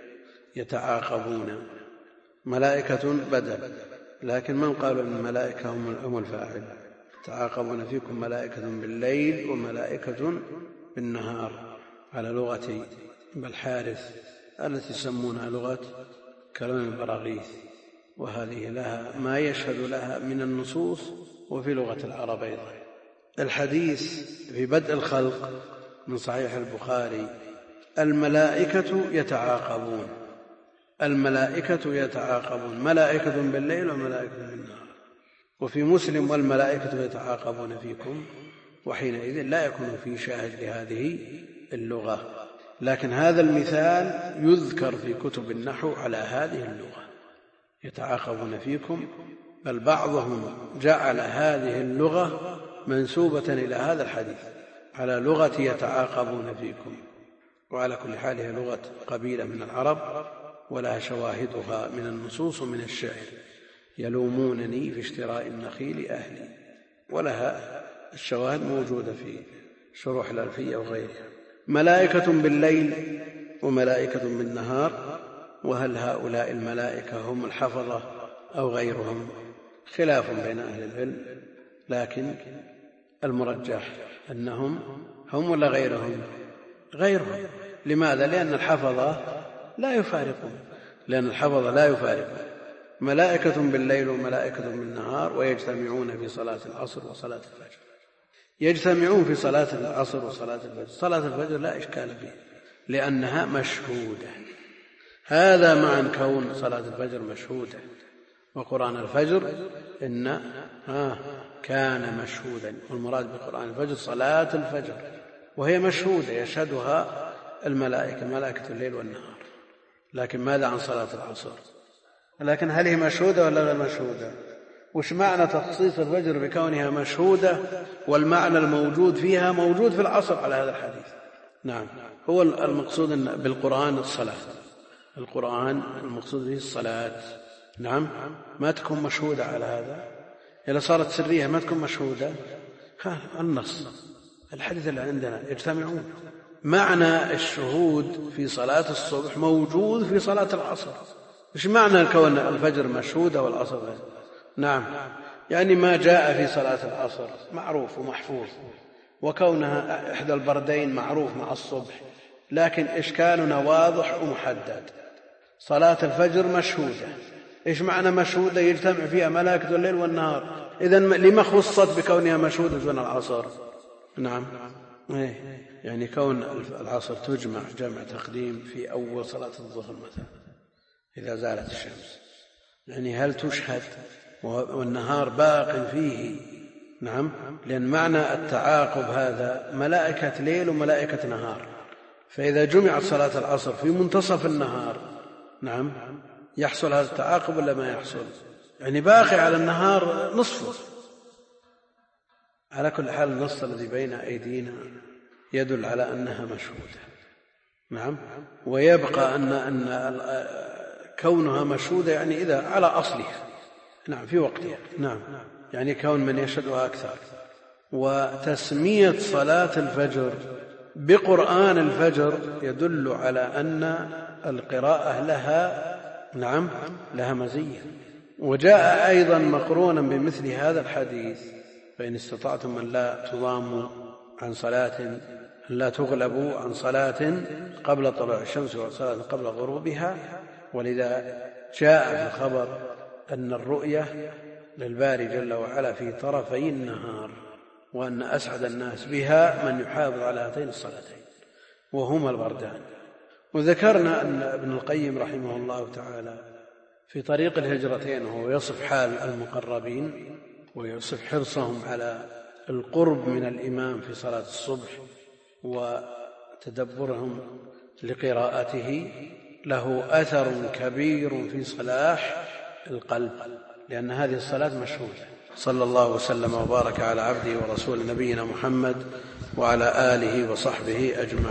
يتعاقبون ملائكة بدل، لكن من قالوا أن الملائكة هم الفاعل. يتعاقبون فيكم ملائكة بالليل وملائكة بالنهار على لغة بالحارث التي يسمونها لغة كلام البراغيث، وهذه لها ما يشهد لها من النصوص وفي لغة العرب أيضا. الحديث في بدء الخلق من صحيح البخاري الملائكة يتعاقبون، الملائكة يتعاقبون، ملائكة بالليل وملائكة بالنهار. وفي مسلم والملائكة يتعاقبون فيكم، وحينئذ لا يكون في شاهد لهذه اللغة، لكن هذا المثال يذكر في كتب النحو على هذه اللغة يتعاقبون فيكم، بل بعضهم جعل هذه اللغة منسوبة إلى هذا الحديث على لغة يتعاقبون فيكم. وعلى كل حال هي لغة قبيلة من العرب ولها شواهدها من النصوص ومن الشعر، يلومونني في اشتراء النخيل أهلي، ولها الشواهد موجودة في شروح الألفية وغيرها. ملائكة بالليل وملائكة بالنهار، وهل هؤلاء الملائكة هم الحفظة أو غيرهم؟ خلاف بين أهل العلم، لكن المرجح أنهم هم ولا غيرهم؟ غيرهم. لماذا؟ لأن الحفظة لا يفارقون، ملائكة بالليل وملائكة بالنهار، ويجتمعون في صلاة العصر وصلاة الفجر. يجتمعون في صلاة العصر وصلاة الفجر. صلاة الفجر لا إشكال فيها لأنها مشهودة، هذا مع كون صلاة الفجر مشهودة، وقرآن الفجر إن كان مشهودا، والمراد بقرآن الفجر صلاة الفجر، وهي مشهودة يشهدها الملائكة، ملائكة الليل والنهار. لكن ماذا عن صلاة العصر؟ لكن هل هي مشهودة ولا غير مشهودة؟ وش معنى تخصيص الفجر بكونها مشهودة والمعنى الموجود فيها موجود في العصر على هذا الحديث؟ نعم. هو المقصود بالقرآن الصلاة، القرآن المقصود به الصلاة. نعم. ما تكون مشهودة على هذا، إذا صارت سرية ما تكون مشهودة. النص الحديث اللي عندنا يجتمعون. معنى الشهود في صلاة الصبح موجود في صلاة العصر. إيش معنى كون الفجر مشهودة والعصر؟ نعم، يعني ما جاء في صلاة العصر معروف ومحفوظ، وكونها إحدى البردين معروف مع الصبح، لكن إشكالنا واضح ومحدد. صلاة الفجر مشهودة. إيش معنى مشهودة؟ يجتمع فيها ملائكة الليل والنهار. إذن لما خصت بكونها مشهودة دون العصر؟ نعم، يعني كون العصر تجمع جمع تقديم في أول صلاة الظهر مثلا إذا زالت الشمس، يعني هل تشهد والنهار باق فيه؟ نعم، لأن معنى التعاقب هذا ملائكة ليل وملائكة نهار، فإذا جمعت صلاة العصر في منتصف النهار نعم يحصل هذا التعاقب ولا ما يحصل؟ يعني باقي على النهار نصفه. على كل حال النص الذي بين أيدينا يدل على أنها مشهودة. نعم، ويبقى أن كونها مشهودة يعني إذا على أصلها، نعم، في وقتها، نعم، يعني كون من يشهدها أكثر. وتسمية صلاة الفجر بقرآن الفجر يدل على أن القراءة لها نعم لها مزية. وجاء أيضا مقرونا بمثل هذا الحديث: فإن استطعتم أن لا تضاموا عن صلاة، لا تغلبوا عن صلاة قبل طلوع الشمس وصلاة قبل غروبها. ولذا جاء في الخبر أن الرؤية للباري جل وعلا في طرفي النهار، وأن أسعد الناس بها من يحافظ على هاتين الصلاتين وهما البردان. وذكرنا أن ابن القيم رحمه الله تعالى في طريق الهجرتين وهو يصف حال المقربين ويصف حرصهم على القرب من الإمام في صلاة الصبح وتدبرهم لقراءته، له أثر كبير في صلاح القلب، لأن هذه الصلاة مشهودة. صلى الله وسلم وبارك على عبده ورسول نبينا محمد وعلى آله وصحبه أجمعين.